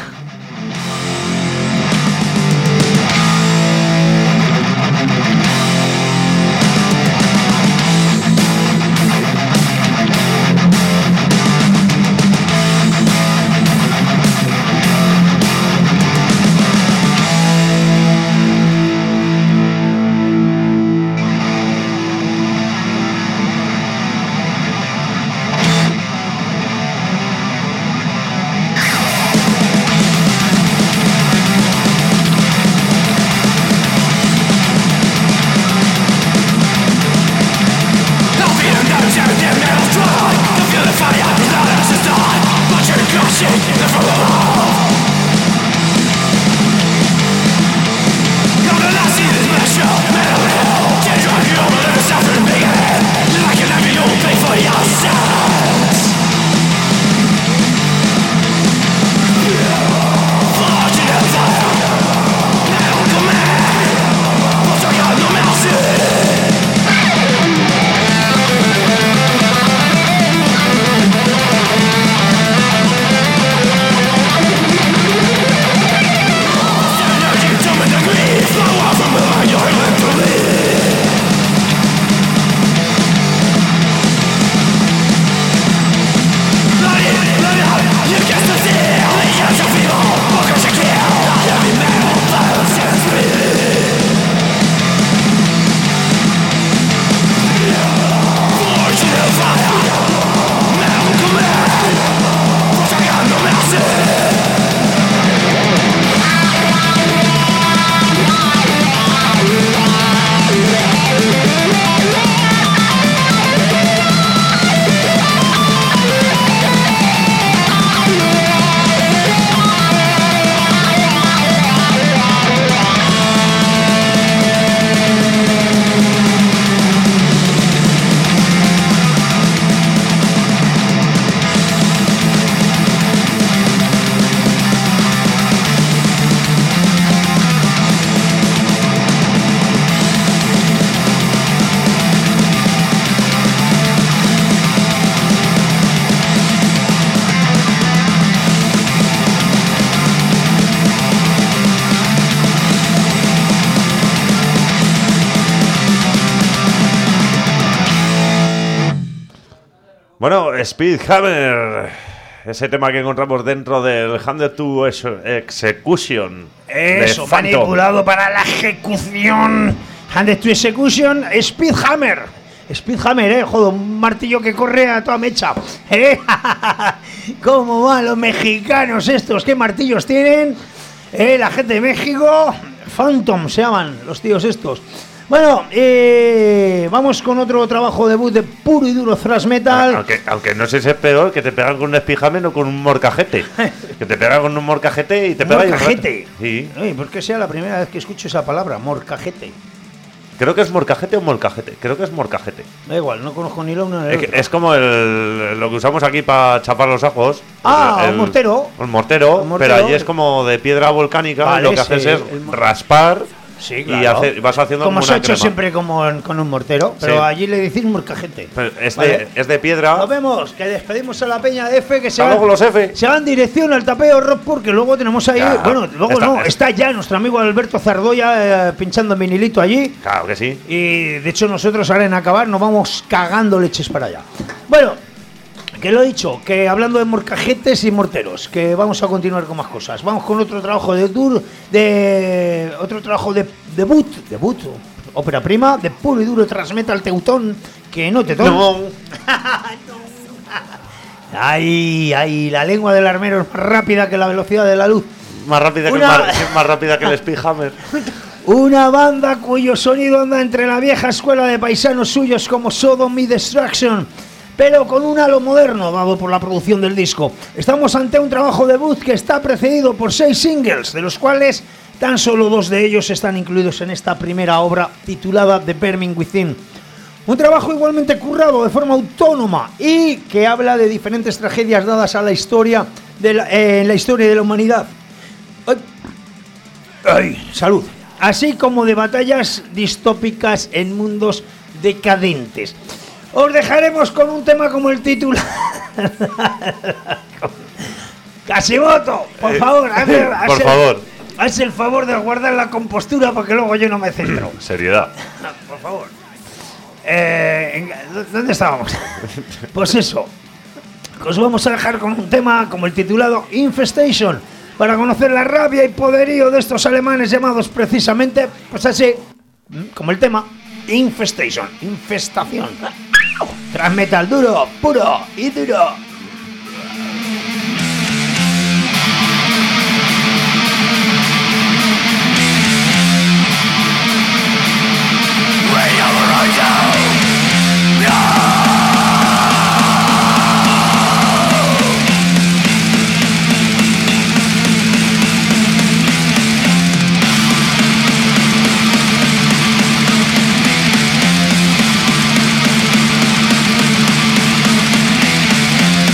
Bueno, Speedhammer, ese tema que encontramos dentro del Handed to Execution. Eso, manipulado para la ejecución. Handed to Execution, Speedhammer. Speedhammer, joder, un martillo que corre a toda mecha. ¿Cómo van los mexicanos estos? ¿Qué martillos tienen? La gente de México, Phantom se llaman los tíos estos. Bueno, vamos con otro trabajo debut de puro y duro thrash metal. Aunque no sé si es peor que te pegan con un Speedhammer o con un morcajete. Que te pegan con un morcajete y te pegan. ¿Morcajete? Sí. Ay, ¿por qué sea la primera vez que escucho esa palabra, morcajete? Creo que es morcajete o molcajete. Creo que es morcajete. Da igual, no conozco ni lo uno ni lo otro. Es como lo que usamos aquí para chapar los ajos. Un mortero. El mortero, pero allí es como de piedra volcánica. Vale, lo que haces es raspar Sí, Y claro. vas haciendo como como se ha una hecho crema. siempre con un mortero, pero Sí. allí le decís morcajete. Pero ¿Vale? es de piedra. Nos vemos, que despedimos a la peña de F, que se Hasta luego, los F. se va en dirección al tapeo Rockport, que luego tenemos ahí, Ya, bueno, luego está ya nuestro amigo Alberto Zardoya pinchando en vinilito allí. Claro que sí. Y de hecho nosotros ahora en acabar nos vamos cagando leches para allá. Bueno, que lo he dicho, que hablando de morcajetes y morteros, que vamos a continuar con más cosas. Vamos con otro trabajo de debut, ópera prima, de puro y duro thrash metal teutón, que no te toca. No. Ay, la lengua del armero es más rápida que la velocidad de la luz. Más rápida, más rápida que el Speedhammer. Una banda cuyo sonido anda entre la vieja escuela de paisanos suyos como Sodom y Destruction, pero con un halo moderno dado por la producción del disco. Estamos ante un trabajo debut que está precedido por 6 singles, de los cuales tan solo 2 de ellos están incluidos en esta primera obra titulada The Vermin Within. Un trabajo igualmente currado de forma autónoma y que habla de diferentes tragedias dadas a la historia en la historia de la humanidad. ¡Ay! ¡Salud! Así como de batallas distópicas en mundos decadentes. Os dejaremos con un tema como el título. Casimoto, por favor, Por favor. haz el favor de guardar la compostura porque luego yo no me centro. Seriedad. Por favor. ¿Dónde estábamos? Pues eso. Os vamos a dejar con un tema como el titulado Infestation, para conocer la rabia y poderío de estos alemanes llamados precisamente, pues así, como el tema Infestation, infestación. Thrash metal duro, puro y duro. Infestation.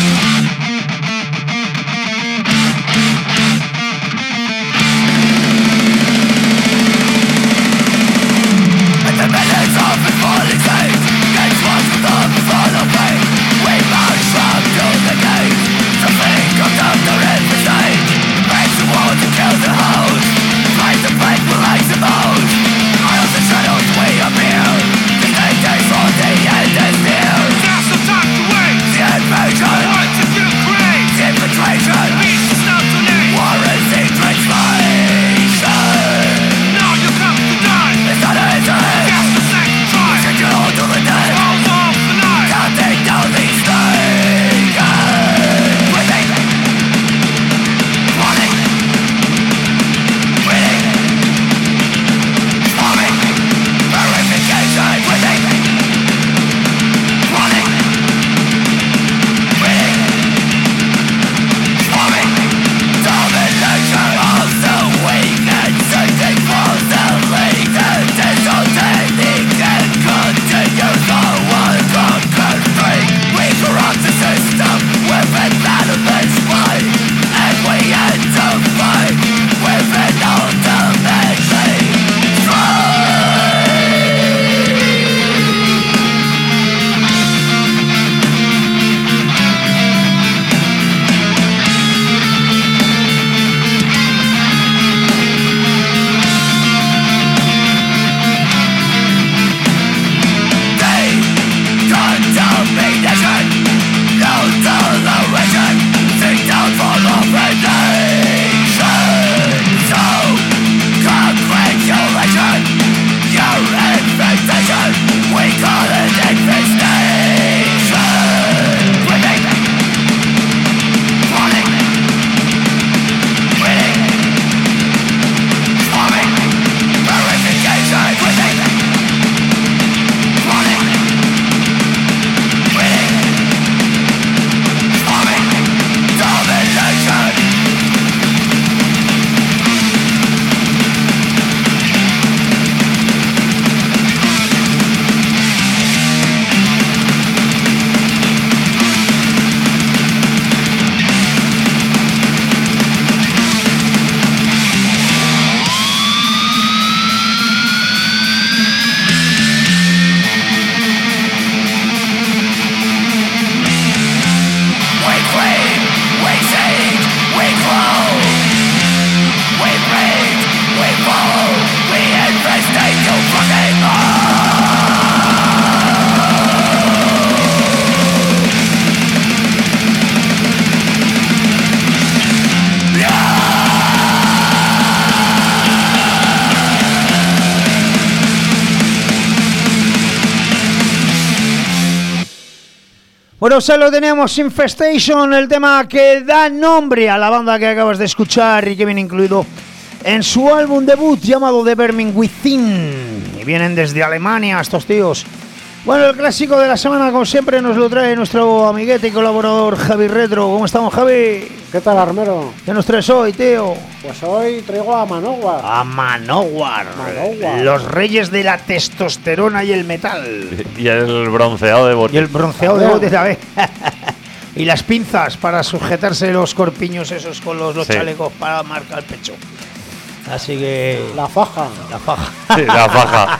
Bueno, se lo tenemos, Infestation, el tema que da nombre a la banda que acabas de escuchar y que viene incluido en su álbum debut llamado The Vermin Within. Y vienen desde Alemania estos tíos. Bueno, el clásico de la semana, como siempre, nos lo trae nuestro amiguete y colaborador Javi Retro. ¿Cómo estamos, Javi? ¿Qué tal, Armero? ¿Qué nos traes hoy, tío? Pues hoy traigo a Manowar. A Manowar. Los reyes de la testosterona y el metal. Y el bronceado de bote. Y el bronceado de bote, ¿sabes? Y las pinzas para sujetarse los corpiños esos con los Sí. chalecos para marcar el pecho. Así que... La faja. La faja. Sí, la faja.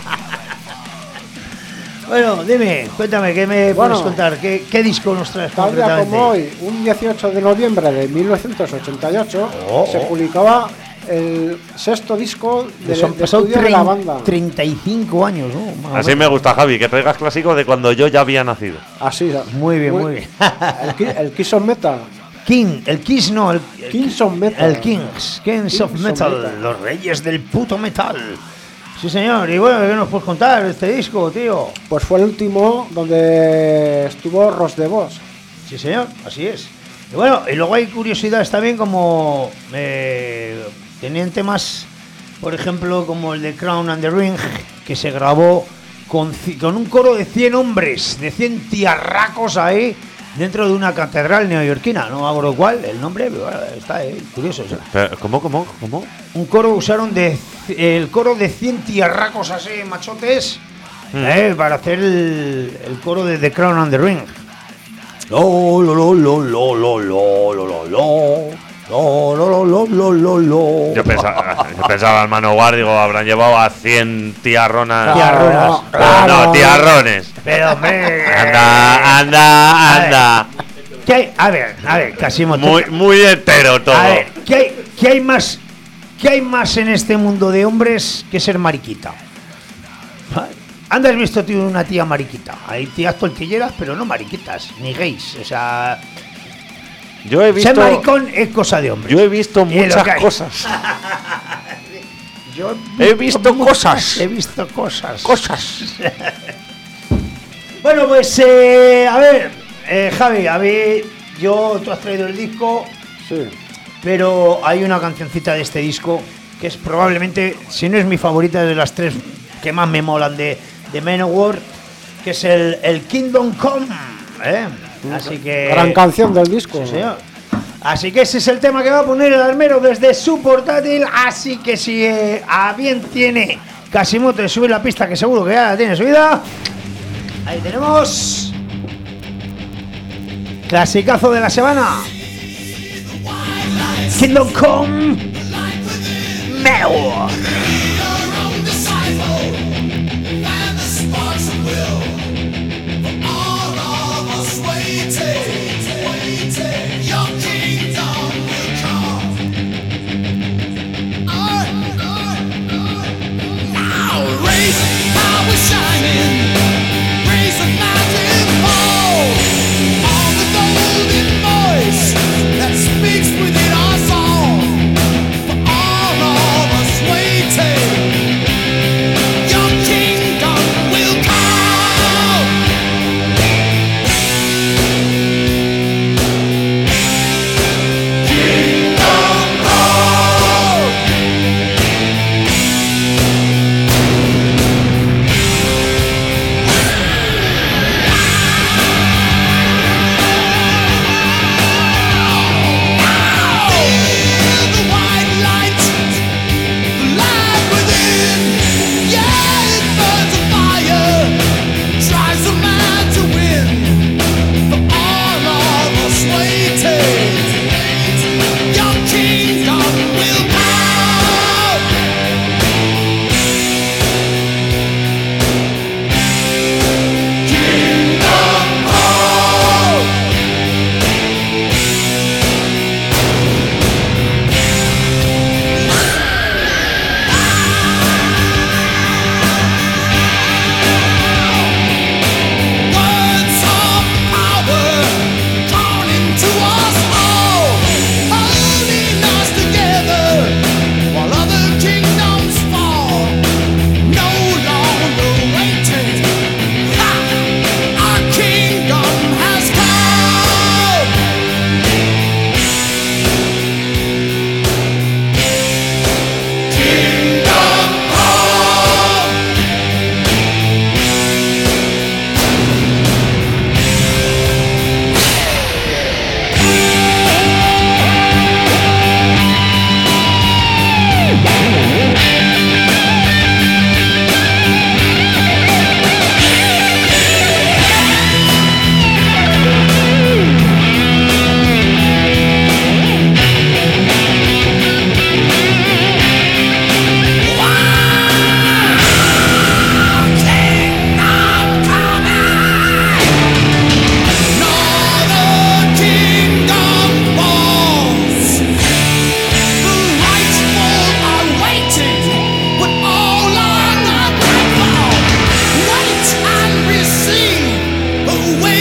Bueno, dime, cuéntame, ¿qué me Bueno, puedes contar? ¿Qué disco nos traes Tal día concretamente? como hoy, un 18 de noviembre de 1988, Oh, se oh. publicaba el sexto disco de, Eso han de pasado estudio de la banda. 35 años, ¿no? Más o Así menos. me gusta, Javi, que traigas clásicos de cuando yo ya había nacido. Así. Muy bien, muy bien. El Kiss of Metal. El Kiss no, el Kings of Metal. El Kings of Metal, Metal. los reyes del puto metal. Sí, señor. Y bueno, ¿qué nos puedes contar de este disco, tío? Pues fue el último donde estuvo Ross de Vos. Sí, señor, así es. Y bueno, y luego hay curiosidades también como tenían temas, por ejemplo, como el de Crown and the Ring, que se grabó con un coro de 100 hombres, de 100 tiarracos ahí, dentro de una catedral neoyorquina. No me acuerdo cuál, el nombre, pero bueno, está curioso. O sea. Pero, ¿Cómo? Un coro usaron el coro de 100 tiarracos así, machotes, para hacer el coro de The Crown and the Ring. Lo, lo, lo, lo, lo, lo, lo, lo, lo, lo. Lo, lo, lo, lo, lo, lo. Yo pensaba al Manowar, digo, habrán llevado a 100 tiarronas. Tiarronas. No, tiarrones. Pero, hombre. Anda. ¿Qué hay? A ver, Casimo. Muy entero todo. A ver, ¿qué hay más? ¿Qué hay más en este mundo de hombres que ser mariquita? ¿Anda has visto tío una tía mariquita? Hay tías tortilleras, pero no mariquitas, ni gays. O sea, Yo he visto. ser maricón es cosa de hombre. Yo he visto Y es lo muchas que hay. cosas. Yo He visto cosas. He visto cosas. Bueno, pues a ver, Javi, tú has traído el disco, Sí. pero hay una cancioncita de este disco que es probablemente, si no es mi favorita, de las tres que más me molan de Manowar, que es el Kingdom Come. Así que... Gran canción del disco. Sí, señor. Así que ese es el tema que va a poner el Armero desde su portátil. Así que si a bien tiene Casimoto de subir la pista, que seguro que ya la tiene subida. Ahí tenemos. Clasicazo de la semana. Kingdom Come Manowar. That speaks within our song. For all of us waiting.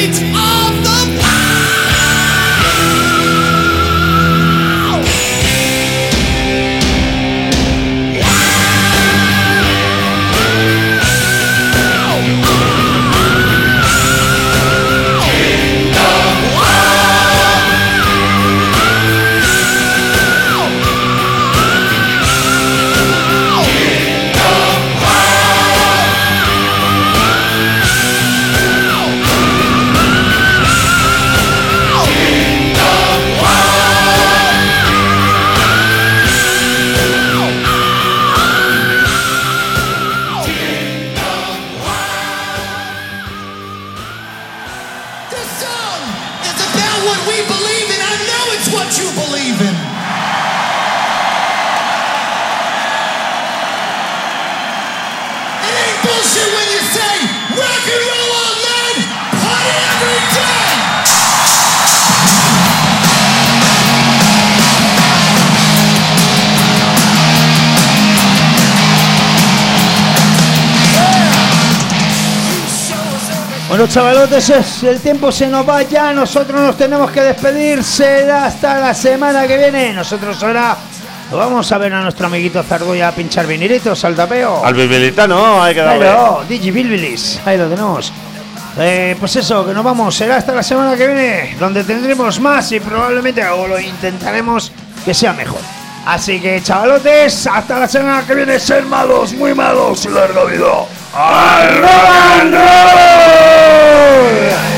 reach of the power. This song is about what we believe in. I know it's what you believe in. It ain't bullshit when you say rock and roll all night, party every day. Bueno, chavalotes, el tiempo se nos va ya, nosotros nos tenemos que despedir, será hasta la semana que viene. Nosotros ahora vamos a ver a nuestro amiguito Zardoya a pinchar vinilitos al tapeo. Al bilbilitano hay que darle. Claro, Digi Bilbilis, ahí lo tenemos. Pues eso, que nos vamos, será hasta la semana que viene, donde tendremos más y probablemente, o lo intentaremos, que sea mejor. Así que, chavalotes, hasta la semana que viene, ser malos, muy malos, larga vida. ¡Al rock and roll!